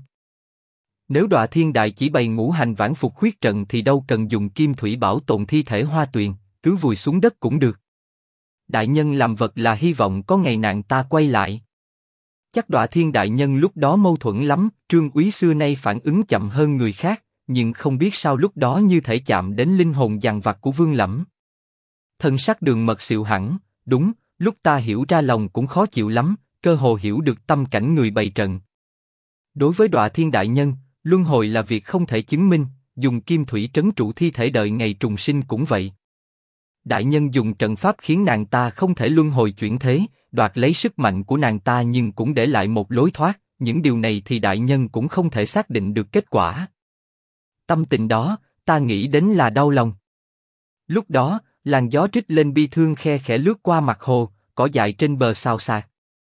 Nếu Đọa Thiên đại chỉ bày ngũ hành vãn phục huyết trận thì đâu cần dùng kim thủy bảo tồn thi thể Hoa Tuyền, cứ vùi xuống đất cũng được. Đại nhân làm vật là hy vọng có ngày nàng ta quay lại. Chắc Đọa Thiên đại nhân lúc đó mâu thuẫn lắm, Trương Úy xưa nay phản ứng chậm hơn người khác, nhưng không biết sao lúc đó như thể chạm đến linh hồn dằn vặt của Vương Lẫm. Thân sắc Đường Mật xịu hẳn, đúng, lúc ta hiểu ra lòng cũng khó chịu lắm, cơ hồ hiểu được tâm cảnh người bày trận. Đối với Đọa Thiên đại nhân, luân hồi là việc không thể chứng minh, dùng kim thủy trấn trụ thi thể đợi ngày trùng sinh cũng vậy. Đại nhân dùng trận pháp khiến nàng ta không thể luân hồi chuyển thế, đoạt lấy sức mạnh của nàng ta nhưng cũng để lại một lối thoát, những điều này thì đại nhân cũng không thể xác định được kết quả. Tâm tình đó, ta nghĩ đến là đau lòng. Lúc đó, làn gió trích lên bi thương khe khẽ lướt qua mặt hồ, cỏ dại trên bờ xào xạc.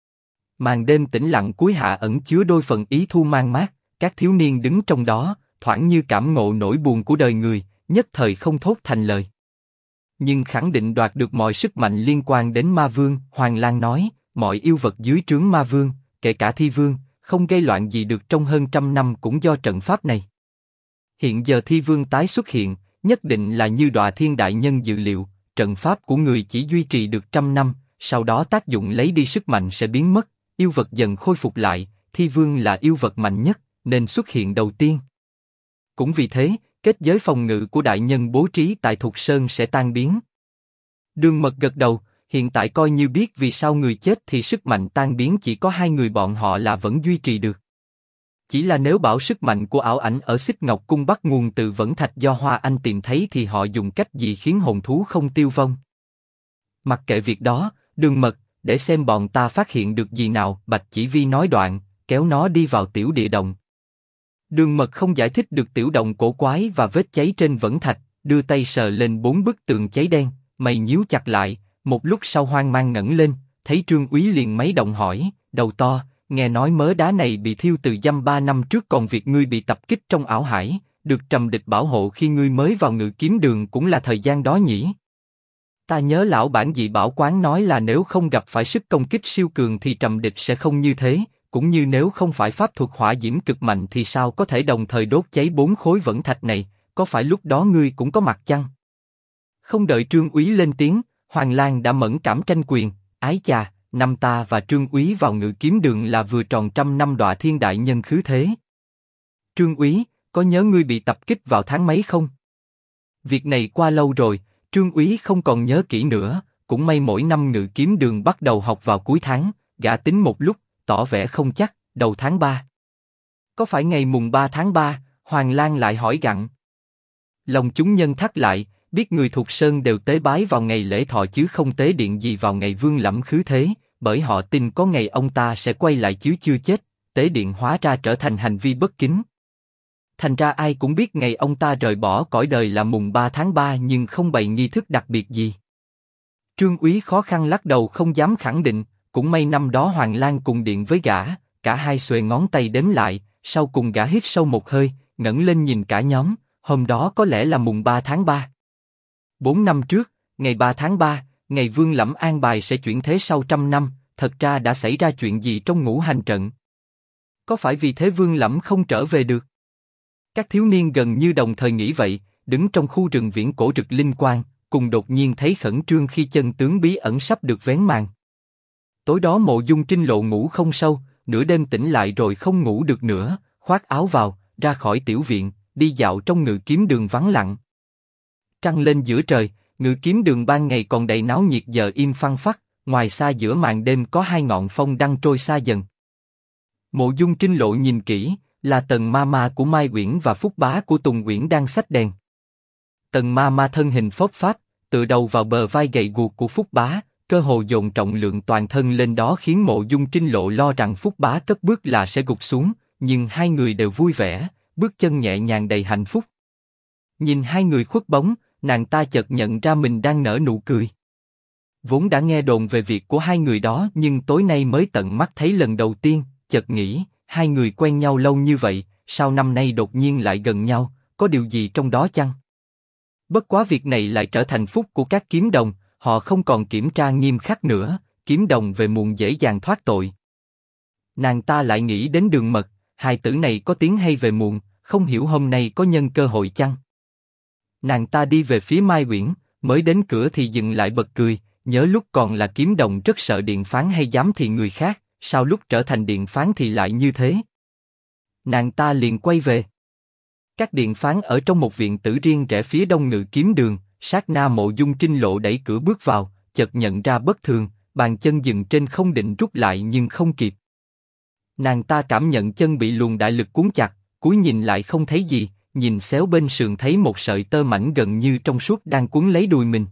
Màn đêm tĩnh lặng cuối hạ ẩn chứa đôi phần ý thu mang mát, các thiếu niên đứng trong đó, thoảng như cảm ngộ nỗi buồn của đời người, nhất thời không thốt thành lời. Nhưng khẳng định đoạt được mọi sức mạnh liên quan đến Ma Vương, Hoàng Lang nói, mọi yêu vật dưới trướng Ma Vương, kể cả Thi Vương, không gây loạn gì được trong hơn 100 năm cũng do trận pháp này. Hiện giờ Thi Vương tái xuất hiện, nhất định là như Đọa Thiên đại nhân dự liệu, trận pháp của người chỉ duy trì được 100 năm, sau đó tác dụng lấy đi sức mạnh sẽ biến mất, yêu vật dần khôi phục lại, Thi Vương là yêu vật mạnh nhất, nên xuất hiện đầu tiên. Cũng vì thế, kết giới phòng ngự của đại nhân bố trí tại Thục Sơn sẽ tan biến. Đường Mật gật đầu, hiện tại coi như biết vì sao người chết thì sức mạnh tan biến chỉ có hai người bọn họ là vẫn duy trì được. Chỉ là nếu bảo sức mạnh của ảo ảnh ở Xích Ngọc Cung bắt nguồn từ vẫn thạch do Hoa Anh tìm thấy thì họ dùng cách gì khiến hồn thú không tiêu vong? Mặc kệ việc đó, Đường Mật, để xem bọn ta phát hiện được gì nào. Bạch Chỉ Vi nói đoạn, kéo nó đi vào tiểu địa động. Đường Mật không giải thích được tiểu động cổ quái và vết cháy trên vẫn thạch, đưa tay sờ lên 4 bức tường cháy đen, mày nhíu chặt lại, một lúc sau hoang mang ngẩng lên, thấy Trương Úy liền mấy động hỏi, đầu to, nghe nói mớ đá này bị thiêu từ dăm 3 năm trước còn việc ngươi bị tập kích trong ảo hải, được Trầm Địch bảo hộ khi ngươi mới vào Ngự Kiếm Đường cũng là thời gian đó nhỉ? Ta nhớ lão bản dị bảo quán nói là nếu không gặp phải sức công kích siêu cường thì Trầm Địch sẽ không như thế, cũng như nếu không phải pháp thuật hỏa diễm cực mạnh thì sao có thể đồng thời đốt cháy 4 khối vẫn thạch này, có phải lúc đó ngươi cũng có mặt chăng? Không đợi Trương Úy lên tiếng, Hoàng Lang đã mẫn cảm tranh quyền, ái chà, năm ta và Trương Úy vào Ngự Kiếm Đường là vừa tròn 100 năm Đọa Thiên đại nhân khứ thế. Trương Úy, có nhớ ngươi bị tập kích vào tháng mấy không? Việc này qua lâu rồi, Trương Úy không còn nhớ kỹ nữa, cũng may mỗi năm Ngự Kiếm Đường bắt đầu học vào cuối tháng, gã tính một lúc, tỏ vẻ không chắc, đầu tháng 3. Có phải ngày mùng 3 tháng 3? Hoàng Lang lại hỏi gặng. Lòng chúng nhân thắt lại, biết người thuộc Sơn đều tế bái vào ngày lễ thọ chứ không tế điện gì vào ngày Vương Lẫm khứ thế, bởi họ tin có ngày ông ta sẽ quay lại chứ chưa chết, tế điện hóa ra trở thành hành vi bất kính. Thành ra ai cũng biết ngày ông ta rời bỏ cõi đời là mùng 3 tháng 3 nhưng không bày nghi thức đặc biệt gì. Trương Úy khó khăn lắc đầu không dám khẳng định, cũng may năm đó Hoàng Lang cùng điện với gã, cả hai xuề ngón tay đếm lại, sau cùng gã hít sâu một hơi, ngẩng lên nhìn cả nhóm, hôm đó có lẽ là mùng 3 tháng 3. 4 năm trước, ngày 3 tháng 3, ngày Vương Lẫm an bài sẽ chuyển thế sau 100 năm, thật ra đã xảy ra chuyện gì trong ngũ hành trận? Có phải vì thế Vương Lẫm không trở về được? Các thiếu niên gần như đồng thời nghĩ vậy, đứng trong khu rừng viễn cổ rực linh quang, cùng đột nhiên thấy khẩn trương khi chân tướng bí ẩn sắp được vén màn. Tối đó Mộ Dung Trinh Lộ ngủ không sâu, nửa đêm tỉnh lại rồi không ngủ được nữa, khoác áo vào, ra khỏi tiểu viện, đi dạo trong Ngự Kiếm Đường vắng lặng. Trăng lên giữa trời, Ngự Kiếm Đường ban ngày còn đầy náo nhiệt giờ im phăng phắc, ngoài xa giữa màn đêm có hai ngọn phong đang trôi xa dần. Mộ Dung Trinh Lộ nhìn kỹ, là Tần Ma Ma của Mai Uyển và Phúc Bá của Tùng Uyển đang xách đèn. Tần Ma Ma thân hình phốp pháp, tựa đầu vào bờ vai gầy guộc của Phúc Bá, cơ hồ dồn trọng lượng toàn thân lên đó khiến Mộ Dung Trinh Lộ lo rằng Phúc Bá cất bước là sẽ gục xuống, nhưng hai người đều vui vẻ, bước chân nhẹ nhàng đầy hạnh phúc. Nhìn hai người khuất bóng, nàng ta chợt nhận ra mình đang nở nụ cười. Vốn đã nghe đồn về việc của hai người đó nhưng tối nay mới tận mắt thấy lần đầu tiên, chợt nghĩ, hai người quen nhau lâu như vậy, sao năm nay đột nhiên lại gần nhau, có điều gì trong đó chăng? Bất quá việc này lại trở thành phúc của các kiếm đồng, họ không còn kiểm tra nghiêm khắc nữa, kiếm đồng về muộn dễ dàng thoát tội. Nàng ta lại nghĩ đến Đường Mật, hài tử này có tiếng hay về muộn, không hiểu hôm nay có nhân cơ hội chăng? Nàng ta đi về phía Mai Uyển, mới đến cửa thì dừng lại bật cười, nhớ lúc còn là kiếm đồng rất sợ điện phán hay dám thì người khác, sao lúc trở thành điện phán thì lại như thế? Nàng ta liền quay về. Các điện phán ở trong một viện tử riêng rẽ phía đông Ngự Kiếm Đường, sát na Mộ Dung Trinh Lộ đẩy cửa bước vào, chợt nhận ra bất thường, bàn chân dừng trên không định rút lại nhưng không kịp. Nàng ta cảm nhận chân bị luồng đại lực cuốn chặt, cúi nhìn lại không thấy gì, nhìn xéo bên sườn thấy một sợi tơ mảnh gần như trong suốt đang cuốn lấy đùi mình.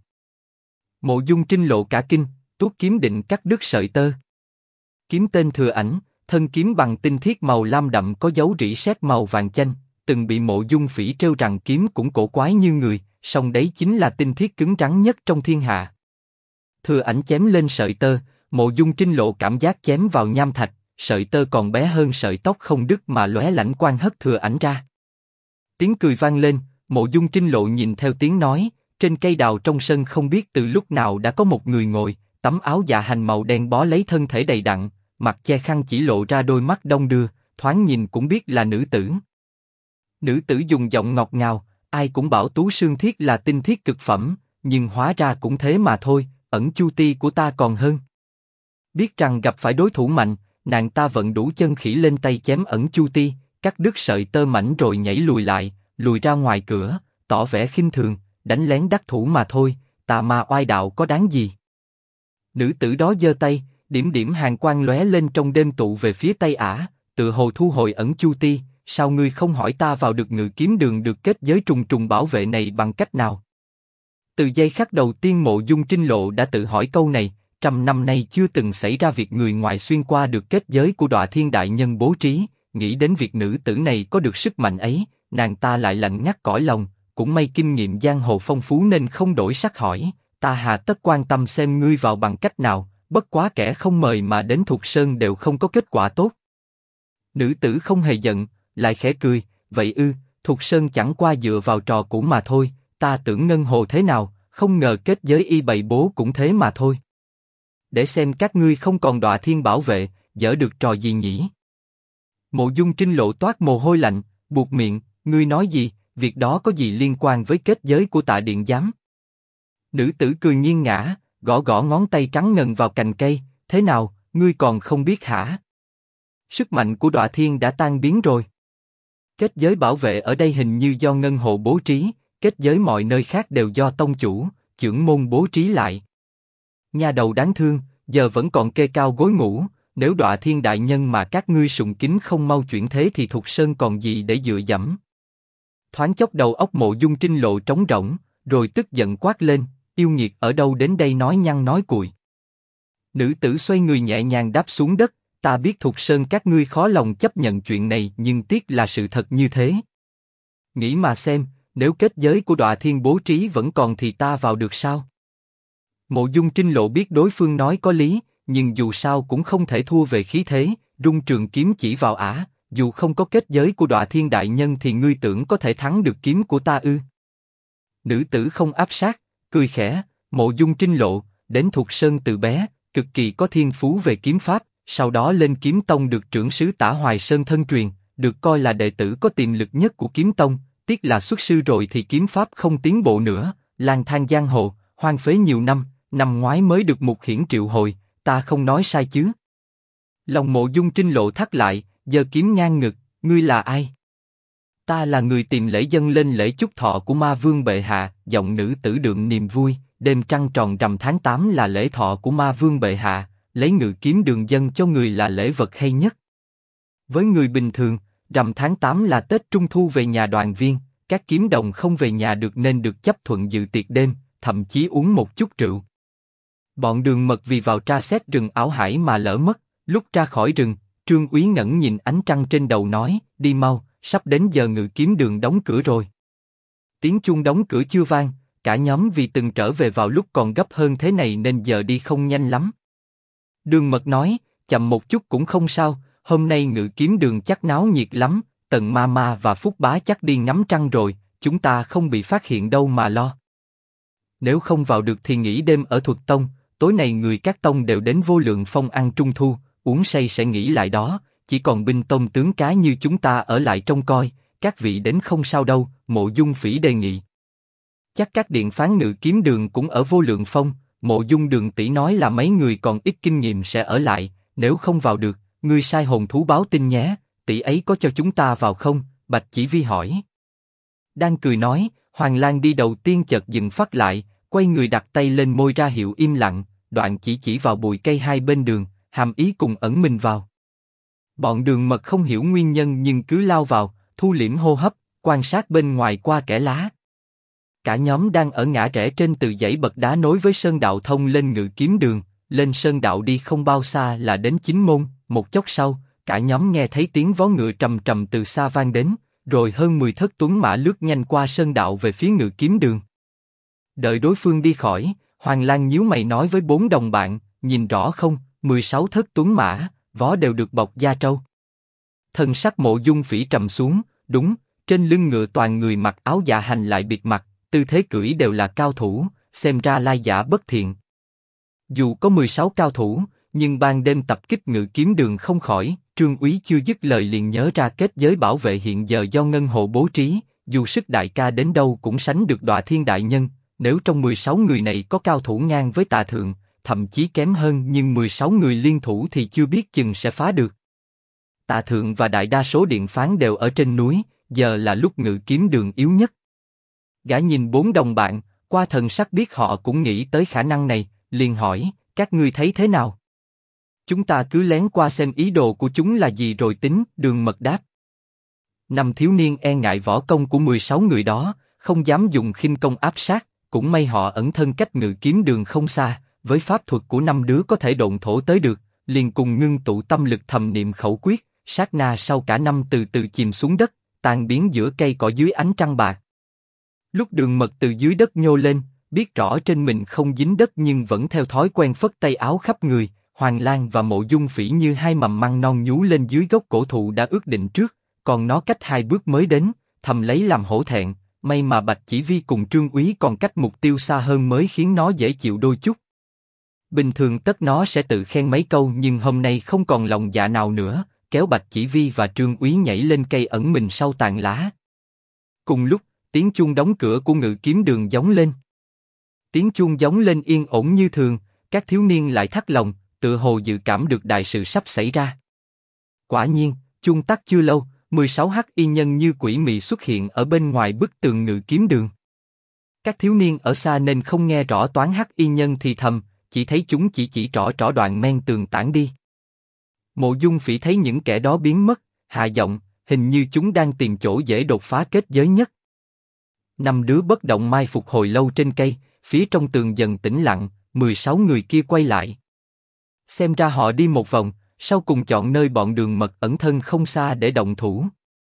Mộ Dung Trinh Lộ cả kinh, tuốt kiếm định cắt đứt sợi tơ. Kiếm tên Thừa Ảnh, thân kiếm bằng tinh thiết màu lam đậm có dấu rỉ sét màu vàng chanh, từng bị Mộ Dung Phỉ trêu rằng kiếm cũng cổ quái như người, song đấy chính là tinh thiết cứng rắn nhất trong thiên hạ. Thừa Ảnh chém lên sợi tơ, Mộ Dung Trinh Lộ cảm giác chém vào nham thạch, sợi tơ còn bé hơn sợi tóc không đứt mà lóe lãnh quang hất Thừa Ảnh ra. Tiếng cười vang lên, Mộ Dung Trinh Lộ nhìn theo tiếng nói, trên cây đào trong sân không biết từ lúc nào đã có một người ngồi, tấm áo dạ hành màu đen bó lấy thân thể đầy đặn, mặt che khăn chỉ lộ ra đôi mắt đong đưa, thoáng nhìn cũng biết là nữ tử. Nữ tử dùng giọng ngọt ngào, ai cũng bảo Tú Sương Thiết là tinh thiết cực phẩm, nhưng hóa ra cũng thế mà thôi, ẩn Chu Ti của ta còn hơn. Biết rằng gặp phải đối thủ mạnh, nàng ta vận đủ chân khỉ lên tay chém ẩn Chu Ti, cắt đứt sợi tơ mảnh rồi nhảy lùi lại, lùi ra ngoài cửa, tỏ vẻ khinh thường, đánh lén đắc thủ mà thôi, tà ma oai đạo có đáng gì. Nữ tử đó giơ tay, điểm điểm hàn quang lóe lên trong đêm tụ về phía Tây Ả, tự hồ thu hồi ẩn Chu Ti, sao ngươi không hỏi ta vào được Ngự Kiếm Đường được kết giới trùng trùng bảo vệ này bằng cách nào? Từ giây khắc đầu tiên Mộ Dung Trinh Lộ đã tự hỏi câu này, 100 năm nay chưa từng xảy ra việc người ngoài xuyên qua được kết giới của Đọa Thiên Đại Nhân bố trí, nghĩ đến việc nữ tử này có được sức mạnh ấy, nàng ta lại lạnh ngắt cõi lòng, cũng may kinh nghiệm giang hồ phong phú nên không đổi sắc hỏi, ta hà tất quan tâm xem ngươi vào bằng cách nào, bất quá kẻ không mời mà đến Thục Sơn đều không có kết quả tốt. Nữ tử không hề giận, lại khẽ cười, vậy ư, Thục Sơn chẳng qua dựa vào trò cũ mà thôi, ta tưởng ngân hồ thế nào, không ngờ kết giới y bày bố cũng thế mà thôi. Để xem các ngươi không còn Đọa Thiên bảo vệ, dở được trò gì nhỉ? Mộ Dung Trinh Lộ toát mồ hôi lạnh, buột miệng, ngươi nói gì, việc đó có gì liên quan với kết giới của Tạ Điện Giám? Nữ tử cười nghiêng ngã, gõ gõ ngón tay trắng ngần vào cành cây, thế nào, ngươi còn không biết hả? Sức mạnh của Đọa Thiên đã tan biến rồi. Kết giới bảo vệ ở đây hình như do ngân hồ bố trí, kết giới mọi nơi khác đều do tông chủ, chưởng môn bố trí lại. Nha đầu đáng thương, giờ vẫn còn kê cao gối ngủ, Nếu Đọa Thiên đại nhân mà các ngươi sùng kính không mau chuyển thế thì Thục Sơn còn gì để dựa dẫm. Thoáng chốc đầu óc Mộ Dung Trinh Lộ trống rỗng, rồi tức giận quát lên, yêu nghiệt ở đâu đến đây nói nhăng nói cuội. Nữ tử xoay người nhẹ nhàng đáp xuống đất, ta biết Thục Sơn các ngươi khó lòng chấp nhận chuyện này, nhưng tiếc là sự thật như thế. Nghĩ mà xem, nếu kết giới của Đọa Thiên bố trí vẫn còn thì ta vào được sao? Mộ Dung Trinh Lộ biết đối phương nói có lý, nhưng dù sao cũng không thể thua về khí thế, rung trường kiếm chỉ vào ả, dù không có kết giới của Đọa Thiên đại nhân thì ngươi tưởng có thể thắng được kiếm của ta ư? Nữ tử không áp sát, cười khẽ, Mộ Dung Trinh Lộ, đến Thục Sơn từ bé, cực kỳ có thiên phú về kiếm pháp, sau đó lên kiếm tông được trưởng sứ Tả Hoài Sơn thân truyền, được coi là đệ tử có tiềm lực nhất của kiếm tông, tiếc là xuất sư rồi thì kiếm pháp không tiến bộ nữa, lang thang giang hồ, hoang phế nhiều năm, năm ngoái mới được Mục Hiển triệu hồi, ta không nói sai chứ? Lòng Mộ Dung Trinh Lộ thắt lại, giơ kiếm ngang ngực, ngươi là ai? Ta là người tìm lễ dâng lên lễ chúc thọ của Ma Vương bệ hạ, giọng nữ tử đượm niềm vui, đêm trăng tròn rằm tháng 8 là lễ thọ của Ma Vương bệ hạ, lấy Ngự Kiếm Đường dâng cho người là lễ vật hay nhất. Với người bình thường, rằm tháng 8 là Tết Trung Thu về nhà đoàn viên, các kiếm đồng không về nhà được nên được chấp thuận dự tiệc đêm, thậm chí uống một chút rượu. Bọn Đường Mật vì vào tra xét rừng Ảo Hải mà lỡ mất, lúc ra khỏi rừng, Trương Úy ngẩng nhìn ánh trăng trên đầu nói, đi mau, sắp đến giờ Ngự Kiếm Đường đóng cửa rồi. Tiếng chuông đóng cửa chưa vang, cả nhóm vì từng trở về vào lúc còn gấp hơn thế này nên giờ đi không nhanh lắm. Đường Mật nói, chậm một chút cũng không sao, hôm nay Ngự Kiếm Đường chắc náo nhiệt lắm, Tần Mama và Phúc Bá chắc đi ngắm trăng rồi, chúng ta không bị phát hiện đâu mà lo. Nếu không vào được thì nghỉ đêm ở Thuật Tông, tối nay người các tông đều đến Vô Lượng Phong ăn Trung Thu, uống say sẽ nghỉ lại đó, chỉ còn binh tông tướng cá như chúng ta ở lại trông coi, các vị đến không sao đâu, Mộ Dung Phỉ đề nghị. Chắc các điện phán Ngự Kiếm Đường cũng ở Vô Lượng Phong, Mộ Dung Đường tỷ nói là mấy người còn ít kinh nghiệm sẽ ở lại, nếu không vào được, ngươi sai hồn thú báo tin nhé, tỷ ấy có cho chúng ta vào không? Bạch Chỉ Vi hỏi. Đang cười nói, Hoàng Lang đi đầu tiên chợt dừng phát lại, quay người đặt tay lên môi ra hiệu im lặng, đoạn chỉ vào bụi cây hai bên đường, hàm ý cùng ẩn mình vào. Bọn Đường Mật không hiểu nguyên nhân nhưng cứ lao vào, thu liễm hô hấp, quan sát bên ngoài qua kẽ lá. Cả nhóm đang ở ngã rẽ trên từ dãy bậc đá nối với sơn đạo thông lên Ngự Kiếm Đường, lên sơn đạo đi không bao xa là đến Chính Môn, một chốc sau, cả nhóm nghe thấy tiếng vó ngựa trầm trầm từ xa vang đến, rồi hơn 10 thất tuấn mã lướt nhanh qua sơn đạo về phía Ngự Kiếm Đường. Đợi đối phương đi khỏi, Hoàng Lang nhíu mày nói với 4 đồng bạn, nhìn rõ không, 16 thất tuấn mã, vó đều được bọc da trâu. Thần sắc Mộ Dung Phỉ trầm xuống, đúng, trên lưng ngựa toàn người mặc áo dạ hành lại bịt mặt, tư thế cưỡi đều là cao thủ, xem ra lai giả bất thiện. Dù có 16 cao thủ, nhưng ban đêm tập kích Ngự Kiếm Đường không khỏi, Trương Úy chưa dứt lời liền nhớ ra kết giới bảo vệ hiện giờ do Ngân Hộ bố trí, dù sức đại ca đến đâu cũng sánh được Đọa Thiên đại nhân, nếu trong 16 người này có cao thủ ngang với Tà Thượng, thậm chí kém hơn nhưng 16 người liên thủ thì chưa biết chừng sẽ phá được. Tà Thượng và đại đa số điện phán đều ở trên núi, giờ là lúc Ngự Kiếm Đường yếu nhất. Gã nhìn 4 đồng bạn, qua thần sắc biết họ cũng nghĩ tới khả năng này, liền hỏi, các ngươi thấy thế nào? Chúng ta cứ lén qua xem ý đồ của chúng là gì rồi tính, Đường Mật đáp. 5 thiếu niên e ngại võ công của 16 người đó, không dám dùng khinh công áp sát, cũng may họ ẩn thân cách Ngự Kiếm Đường không xa, với pháp thuật của 5 đứa có thể độn thổ tới được, liền cùng ngưng tụ tâm lực thầm niệm khẩu quyết, sát na sau cả năm từ từ chìm xuống đất, tan biến giữa cây cỏ dưới ánh trăng bạc. Lúc Đường Mật từ dưới đất nhô lên, biết rõ trên mình không dính đất nhưng vẫn theo thói quen phất tay áo khắp người, Hoàng Lang và Mộ Dung Phỉ như hai mầm măng non nhú lên dưới gốc cổ thụ đã ước định trước, còn nó cách 2 bước mới đến, thầm lấy làm hổ thẹn, may mà Bạch Chỉ Vi cùng Trương Úy còn cách mục tiêu xa hơn mới khiến nó dễ chịu đôi chút. Bình thường tất nó sẽ tự khen mấy câu nhưng hôm nay không còn lòng dạ nào nữa, kéo Bạch Chỉ Vi và Trương Úy nhảy lên cây ẩn mình sau tàn lá. Cùng lúc, tiếng chuông đóng cửa của Ngự Kiếm Đường gióng lên. Tiếng chuông gióng lên yên ổn như thường, các thiếu niên lại thắt lòng, tựa hồ dự cảm được đại sự sắp xảy ra. Quả nhiên, chuông tắt chưa lâu, 16 hắc y nhân như quỷ mị xuất hiện ở bên ngoài bức tường Ngự Kiếm Đường. Các thiếu niên ở xa nên không nghe rõ toán hắc y nhân thì thầm, chỉ thấy chúng chỉ trỏ đoạn men tường tản đi. Mộ Dung Phỉ thấy những kẻ đó biến mất, hạ giọng, hình như chúng đang tìm chỗ dễ đột phá kết giới nhất. 5 đứa bất động mai phục hồi lâu trên cây, phía trong tường dần tĩnh lặng, 16 người kia quay lại. Xem ra họ đi một vòng, sau cùng chọn nơi bọn Đường Mật ẩn thân không xa để động thủ.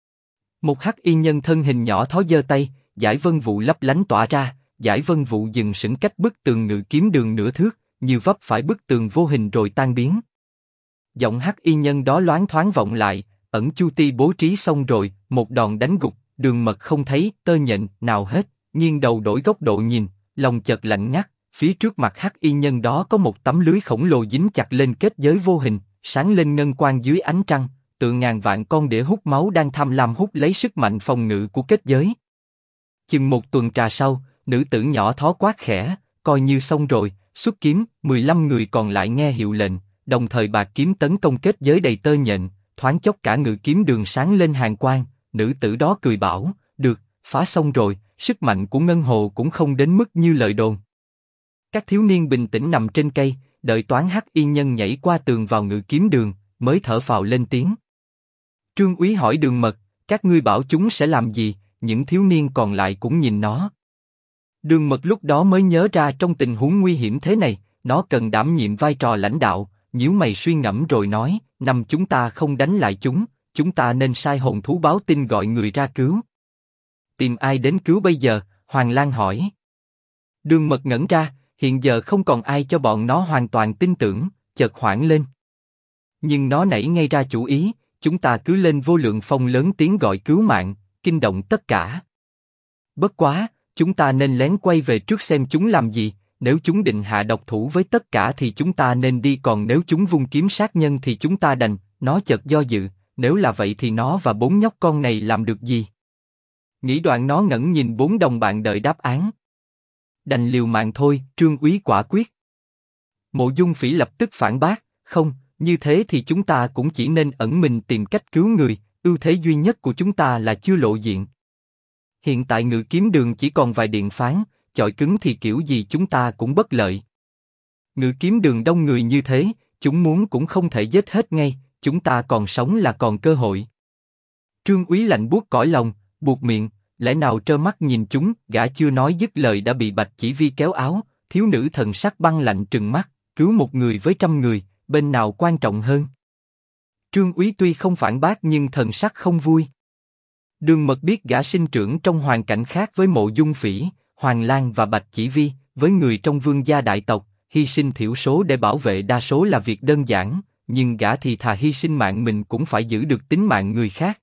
Một hắc y nhân thân hình nhỏ thó giơ tay, dải vân vụ lấp lánh tỏa ra, dải vân vụ dừng sững cách bức tường Ngự Kiếm Đường nửa thước, như vấp phải bức tường vô hình rồi tan biến. Giọng hắc y nhân đó loáng thoáng vọng lại, ẩn Chu Ti bố trí xong rồi, một đòn đánh gục, Đường Mật không thấy tơ nhện nào hết, nghiêng đầu đổi góc độ nhìn, lòng chợt lạnh ngắt. Phía trước mặt hắc y nhân đó có một tấm lưới khổng lồ dính chặt lên kết giới vô hình, sáng lên ngân quang dưới ánh trăng, tựa ngàn vạn con đĩa hút máu đang tham lam hút lấy sức mạnh phòng ngự của kết giới. Chừng một tuần trà sau, nữ tử nhỏ thó quát khẽ, coi như xong rồi, xuất kiếm. 15 người còn lại nghe hiệu lệnh, đồng thời bạc kiếm tấn công kết giới đầy tơ nhện, thoáng chốc cả Ngự Kiếm Đường sáng lên hàn quang. Nữ tử đó cười bảo, được, phá xong rồi, sức mạnh của Ngân Hồ cũng không đến mức như lời đồn. Các thiếu niên bình tĩnh nằm trên cây, đợi toán hắc y nhân nhảy qua tường vào Ngự Kiếm Đường, mới thở phào lên tiếng. Trương Úy hỏi Đường Mật, các ngươi bảo chúng sẽ làm gì? Những thiếu niên còn lại cũng nhìn nó. Đường Mật lúc đó mới nhớ ra trong tình huống nguy hiểm thế này, nó cần đảm nhiệm vai trò lãnh đạo, nhíu mày suy ngẫm rồi nói, năm chúng ta không đánh lại chúng ta nên sai hồn thú báo tin gọi người ra cứu. Tìm ai đến cứu bây giờ? Hoàng Lang hỏi. Đường Mật ngẩn ra, hiện giờ không còn ai cho bọn nó hoàn toàn tin tưởng, chợt hoảng lên. Nhưng nó nảy ngay ra chủ ý, chúng ta cứ lên Vô Lượng Phong lớn tiếng gọi cứu mạng, kinh động tất cả. Bất quá, chúng ta nên lén quay về trước xem chúng làm gì, nếu chúng định hạ độc thủ với tất cả thì chúng ta nên đi, còn nếu chúng vung kiếm sát nhân thì chúng ta đành. Nó chợt do dự, nếu là vậy thì nó và 4 nhóc con này làm được gì? Nghĩ đoạn nó ngẩng nhìn 4 đồng bạn đợi đáp án. Đành liều mạng thôi, Trương Úy quả quyết. Mộ Dung Phỉ lập tức phản bác, không, như thế thì chúng ta cũng chỉ nên ẩn mình tìm cách cứu người, ưu thế duy nhất của chúng ta là chưa lộ diện. Hiện tại Ngự Kiếm Đường chỉ còn vài điện phán, chọi cứng thì kiểu gì chúng ta cũng bất lợi. Ngự Kiếm Đường đông người như thế, chúng muốn cũng không thể giết hết ngay, chúng ta còn sống là còn cơ hội. Trương Úy lạnh buốt cõi lòng, buột miệng, lẽ nào trơ mắt nhìn chúng? Gã chưa nói dứt lời đã bị Bạch Chỉ Vi kéo áo, thiếu nữ thần sắc băng lạnh trừng mắt, cứu một người với 100 người, bên nào quan trọng hơn? Trương Úy tuy không phản bác nhưng thần sắc không vui. Đường Mật biết gã sinh trưởng trong hoàn cảnh khác với Mộ Dung Phỉ, Hoàng Lang và Bạch Chỉ Vi, với người trong vương gia đại tộc, hy sinh thiểu số để bảo vệ đa số là việc đơn giản, nhưng gã thì thà hy sinh mạng mình cũng phải giữ được tính mạng người khác.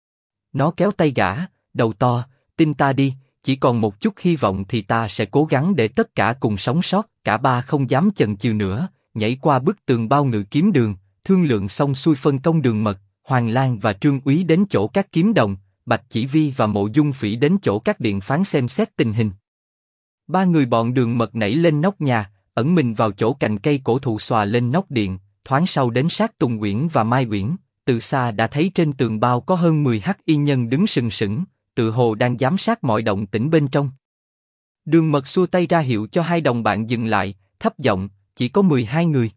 Nó kéo tay gã, đầu to, tin ta đi, chỉ còn một chút hy vọng thì ta sẽ cố gắng để tất cả cùng sống sót. Cả ba không dám chần chừ nữa, nhảy qua bức tường bao Ngự Kiếm Đường, thương lượng xong xuôi phân công Đường Mật, Hoàng Lang và Trương Úy đến chỗ các kiếm đồng, Bạch Chỉ Vi và Mộ Dung Phỉ đến chỗ các điện phán xem xét tình hình. Ba người bọn Đường Mật nảy lên nóc nhà, ẩn mình vào chỗ cành cây cổ thụ xòa lên nóc điện, thoáng sau đến sát Tùng Uyển và Mai Uyển, từ xa đã thấy trên tường bao có hơn 10 hắc y nhân đứng sừng sững, tự hồ đang giám sát mọi động tĩnh bên trong. Đường Mật xua tay ra hiệu cho hai đồng bạn dừng lại, thấp giọng, chỉ có 12 người.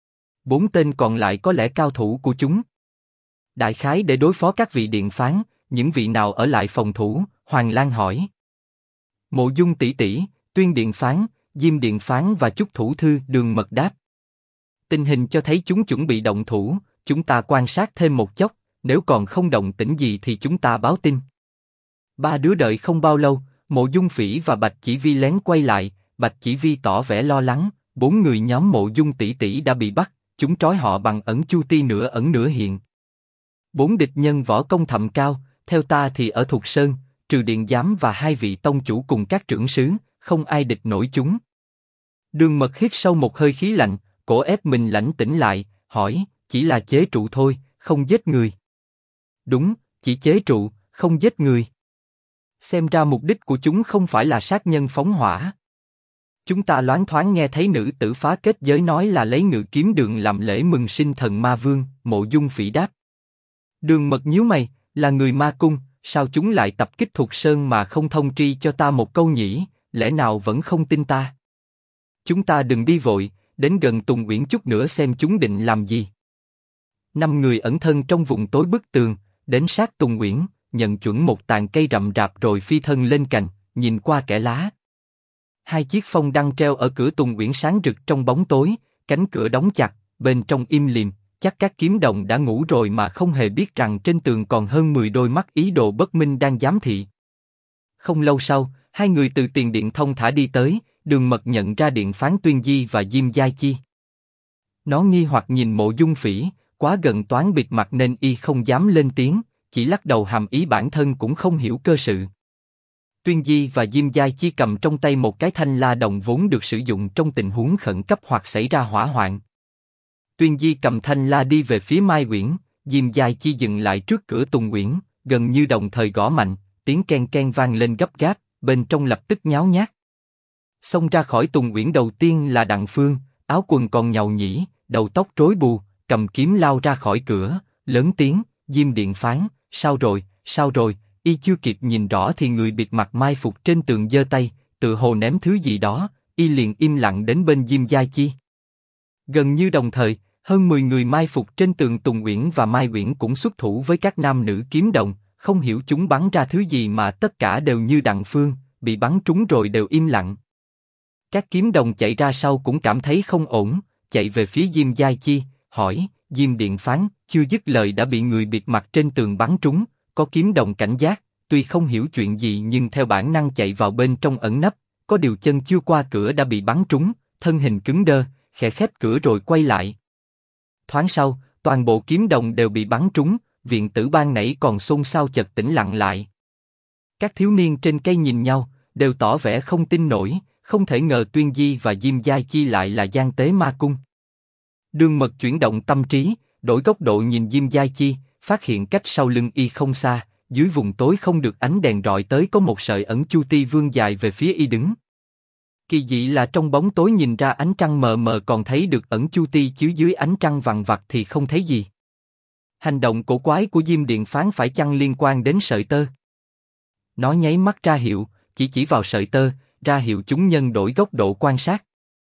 4 tên còn lại có lẽ cao thủ của chúng. Đại khái để đối phó các vị điện phán, những vị nào ở lại phòng thủ? Hoàng Lang hỏi. Mộ Dung tỷ tỷ, Tuyên điện phán, Diêm điện phán và Chúc thủ thư. Đường Mật đáp. Tình hình cho thấy chúng chuẩn bị động thủ, chúng ta quan sát thêm một chốc, nếu còn không động tĩnh gì thì chúng ta báo tin. Ba đứa đợi không bao lâu, Mộ Dung Phỉ và Bạch Chỉ Vi lén quay lại, Bạch Chỉ Vi tỏ vẻ lo lắng, 4 người nhóm Mộ Dung tỷ tỷ đã bị bắt, chúng trói họ bằng ẩn Chu Ti nửa ẩn nửa hiện. 4 địch nhân võ công thậm cao, theo ta thì ở Thục Sơn, trừ điện giám và 2 vị tông chủ cùng các trưởng sứ, không ai địch nổi chúng. Đường Mật hít sâu một hơi khí lạnh, cố ép mình lãnh tĩnh lại, hỏi, chỉ là chế trụ thôi, không giết người. Đúng, chỉ chế trụ, không giết người. Xem ra mục đích của chúng không phải là sát nhân phóng hỏa. Chúng ta loáng thoáng nghe thấy nữ tử phá kết giới nói là lấy Ngự Kiếm Đường làm lễ mừng sinh thần ma vương. Mộ Dung Phỉ đáp. Đường Mật nhíu mày, là người ma cung, sao chúng lại tập kích Thục Sơn mà không thông tri cho ta một câu nhỉ? Lẽ nào vẫn không tin ta? Chúng ta đừng đi vội, đến gần Tùng Uyển chút nữa xem chúng định làm gì. Năm người ẩn thân trong vùng tối bức tường, đến sát Tùng Uyển, nhận chuẩn một tàn cây rậm rạp rồi phi thân lên cành, nhìn qua kẽ lá. Hai chiếc phong đăng treo ở cửa Tùng Uyển sáng rực trong bóng tối, cánh cửa đóng chặt, bên trong im lìm, chắc các kiếm đồng đã ngủ rồi mà không hề biết rằng trên tường còn hơn 10 đôi mắt ý đồ bất minh đang giám thị. Không lâu sau, hai người từ tiền điện thông thả đi tới, Đường Mật nhận ra Điện Phán Tuyên Di và Diêm Giai Chi. Nó nghi hoặc nhìn Mộ Dung Phỉ, quá gần toán bịt mặt nên y không dám lên tiếng, chỉ lắc đầu hàm ý bản thân cũng không hiểu cơ sự. Tuyên Di và Diêm Giai Chi cầm trong tay một cái thanh la đồng vốn được sử dụng trong tình huống khẩn cấp hoặc xảy ra hỏa hoạn. Tuyên Di cầm thanh la đi về phía Mai Uyển, Diêm Giai Chi dừng lại trước cửa Tùng Uyển, gần như đồng thời gõ mạnh, tiếng ken ken vang lên gấp gáp, bên trong lập tức nháo nhác. Xông ra khỏi Tùng Uyển đầu tiên là Đặng Phương, áo quần còn nhàu nhĩ, đầu tóc rối bù, cầm kiếm lao ra khỏi cửa, lớn tiếng, Diêm Điện Phán, sao rồi, sao rồi? Y chưa kịp nhìn rõ thì người bịt mặt mai phục trên tường giơ tay, tự hồ ném thứ gì đó, y liền im lặng đến bên Diêm Giai Chi. Gần như đồng thời, hơn 10 người mai phục trên tường Tùng Uyển và Mai Uyển cũng xuất thủ với các nam nữ kiếm đồng, không hiểu chúng bắn ra thứ gì mà tất cả đều như Đặng Phương, bị bắn trúng rồi đều im lặng. Các kiếm đồng chạy ra sau cũng cảm thấy không ổn, chạy về phía Diêm Giai Chi, hỏi, Diêm Điện Phán, chưa dứt lời đã bị người bịt mặt trên tường bắn trúng. Có kiếm đồng cảnh giác, tuy không hiểu chuyện gì nhưng theo bản năng chạy vào bên trong ẩn nấp, có điều chân chưa qua cửa đã bị bắn trúng, thân hình cứng đơ, khẽ khép cửa rồi quay lại. Thoáng sau, toàn bộ kiếm đồng đều bị bắn trúng, viện tử ban nãy còn xôn xao chợt tĩnh lặng lại. Các thiếu niên trên cây nhìn nhau, đều tỏ vẻ không tin nổi, không thể ngờ Tuyên Di và Diêm Giai Chi lại là gian tế ma cung. Đường Mật chuyển động tâm trí, đổi góc độ nhìn Diêm Giai Chi, phát hiện cách sau lưng y không xa, dưới vùng tối không được ánh đèn rọi tới có một sợi ẩn chu ti vươn dài về phía y đứng. Kỳ dị là trong bóng tối nhìn ra ánh trăng mờ mờ còn thấy được ẩn chu ti chứ dưới ánh trăng vằn vặt thì không thấy gì. Hành động cổ quái của Diêm Điện Phán phải chăng liên quan đến sợi tơ? Nó nháy mắt ra hiệu, chỉ vào sợi tơ, ra hiệu chúng nhân đổi góc độ quan sát.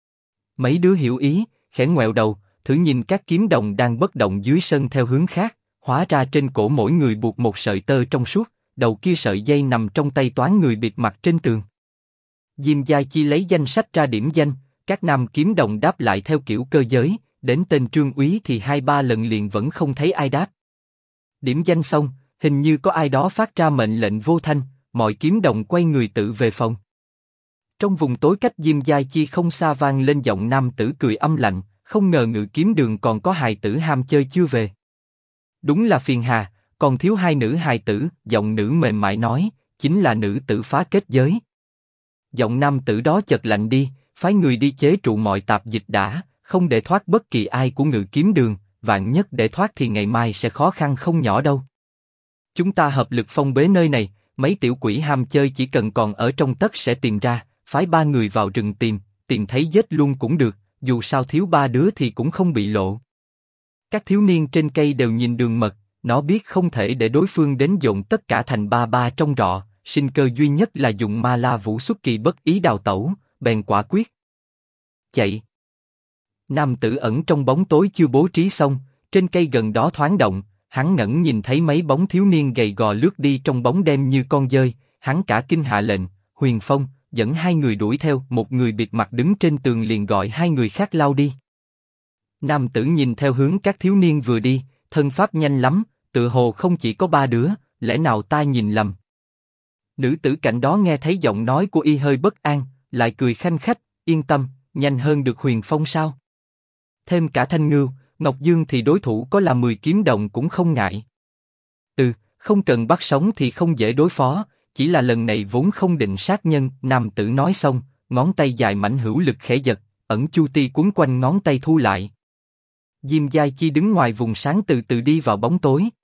Mấy đứa hiểu ý, khẽ ngoẹo đầu, thử nhìn các kiếm đồng đang bất động dưới sân theo hướng khác. Hóa ra trên cổ mỗi người buộc một sợi tơ trong suốt, đầu kia sợi dây nằm trong tay toán người bịt mặt trên tường. Diêm Giai Chi lấy danh sách ra điểm danh, các nam kiếm đồng đáp lại theo kiểu cơ giới, đến tên Trương Úy thì 2-3 lần liền vẫn không thấy ai đáp. Điểm danh xong, hình như có ai đó phát ra mệnh lệnh vô thanh, mọi kiếm đồng quay người tự về phòng. Trong vùng tối cách Diêm Giai Chi không xa vang lên giọng nam tử cười âm lạnh, không ngờ Ngự Kiếm Đường còn có hài tử ham chơi chưa về. Đúng là phiền hà, còn thiếu 2 nữ hài tử, giọng nữ mềm mại nói, chính là nữ tử phá kết giới. Giọng nam tử đó chợt lạnh đi, phái người đi chế trụ mọi tạp dịch đã, không để thoát bất kỳ ai của Ngự Kiếm Đường, vạn nhất để thoát thì ngày mai sẽ khó khăn không nhỏ đâu. Chúng ta hợp lực phong bế nơi này, mấy tiểu quỷ ham chơi chỉ cần còn ở trong tất sẽ tìm ra, phái 3 người vào rừng tìm thấy giết luôn cũng được, dù sao thiếu 3 đứa thì cũng không bị lộ. Các thiếu niên trên cây đều nhìn Đường Mật, nó biết không thể để đối phương đến dồn tất cả thành ba trong rọ, sinh cơ duy nhất là dùng ma la vũ xuất kỳ bất ý đào tẩu, bèn quả quyết. Chạy. Nam tử ẩn trong bóng tối chưa bố trí xong, trên cây gần đó thoáng động, hắn ngẩng nhìn thấy mấy bóng thiếu niên gầy gò lướt đi trong bóng đêm như con dơi, hắn cả kinh hạ lệnh, Huyền Phong, dẫn 2 người đuổi theo, một người bịt mặt đứng trên tường liền gọi 2 người khác lao đi. Nam tử nhìn theo hướng các thiếu niên vừa đi, thân pháp nhanh lắm, tự hồ không chỉ có 3 đứa, lẽ nào ta nhìn lầm? Nữ tử cạnh đó nghe thấy giọng nói của y hơi bất an, lại cười khanh khách, yên tâm, nhanh hơn được Huyền Phong sao? Thêm cả Thanh Ngưu, Ngọc Dương thì đối thủ có là 10 kiếm đồng cũng không ngại. Không cần bắt sống thì không dễ đối phó, chỉ là lần này vốn không định sát nhân. Nam tử nói xong, ngón tay dài mảnh hữu lực khẽ giật, ẩn chu ti quấn quanh ngón tay thu lại. Diêm Giai Chi đứng ngoài vùng sáng từ từ đi vào bóng tối,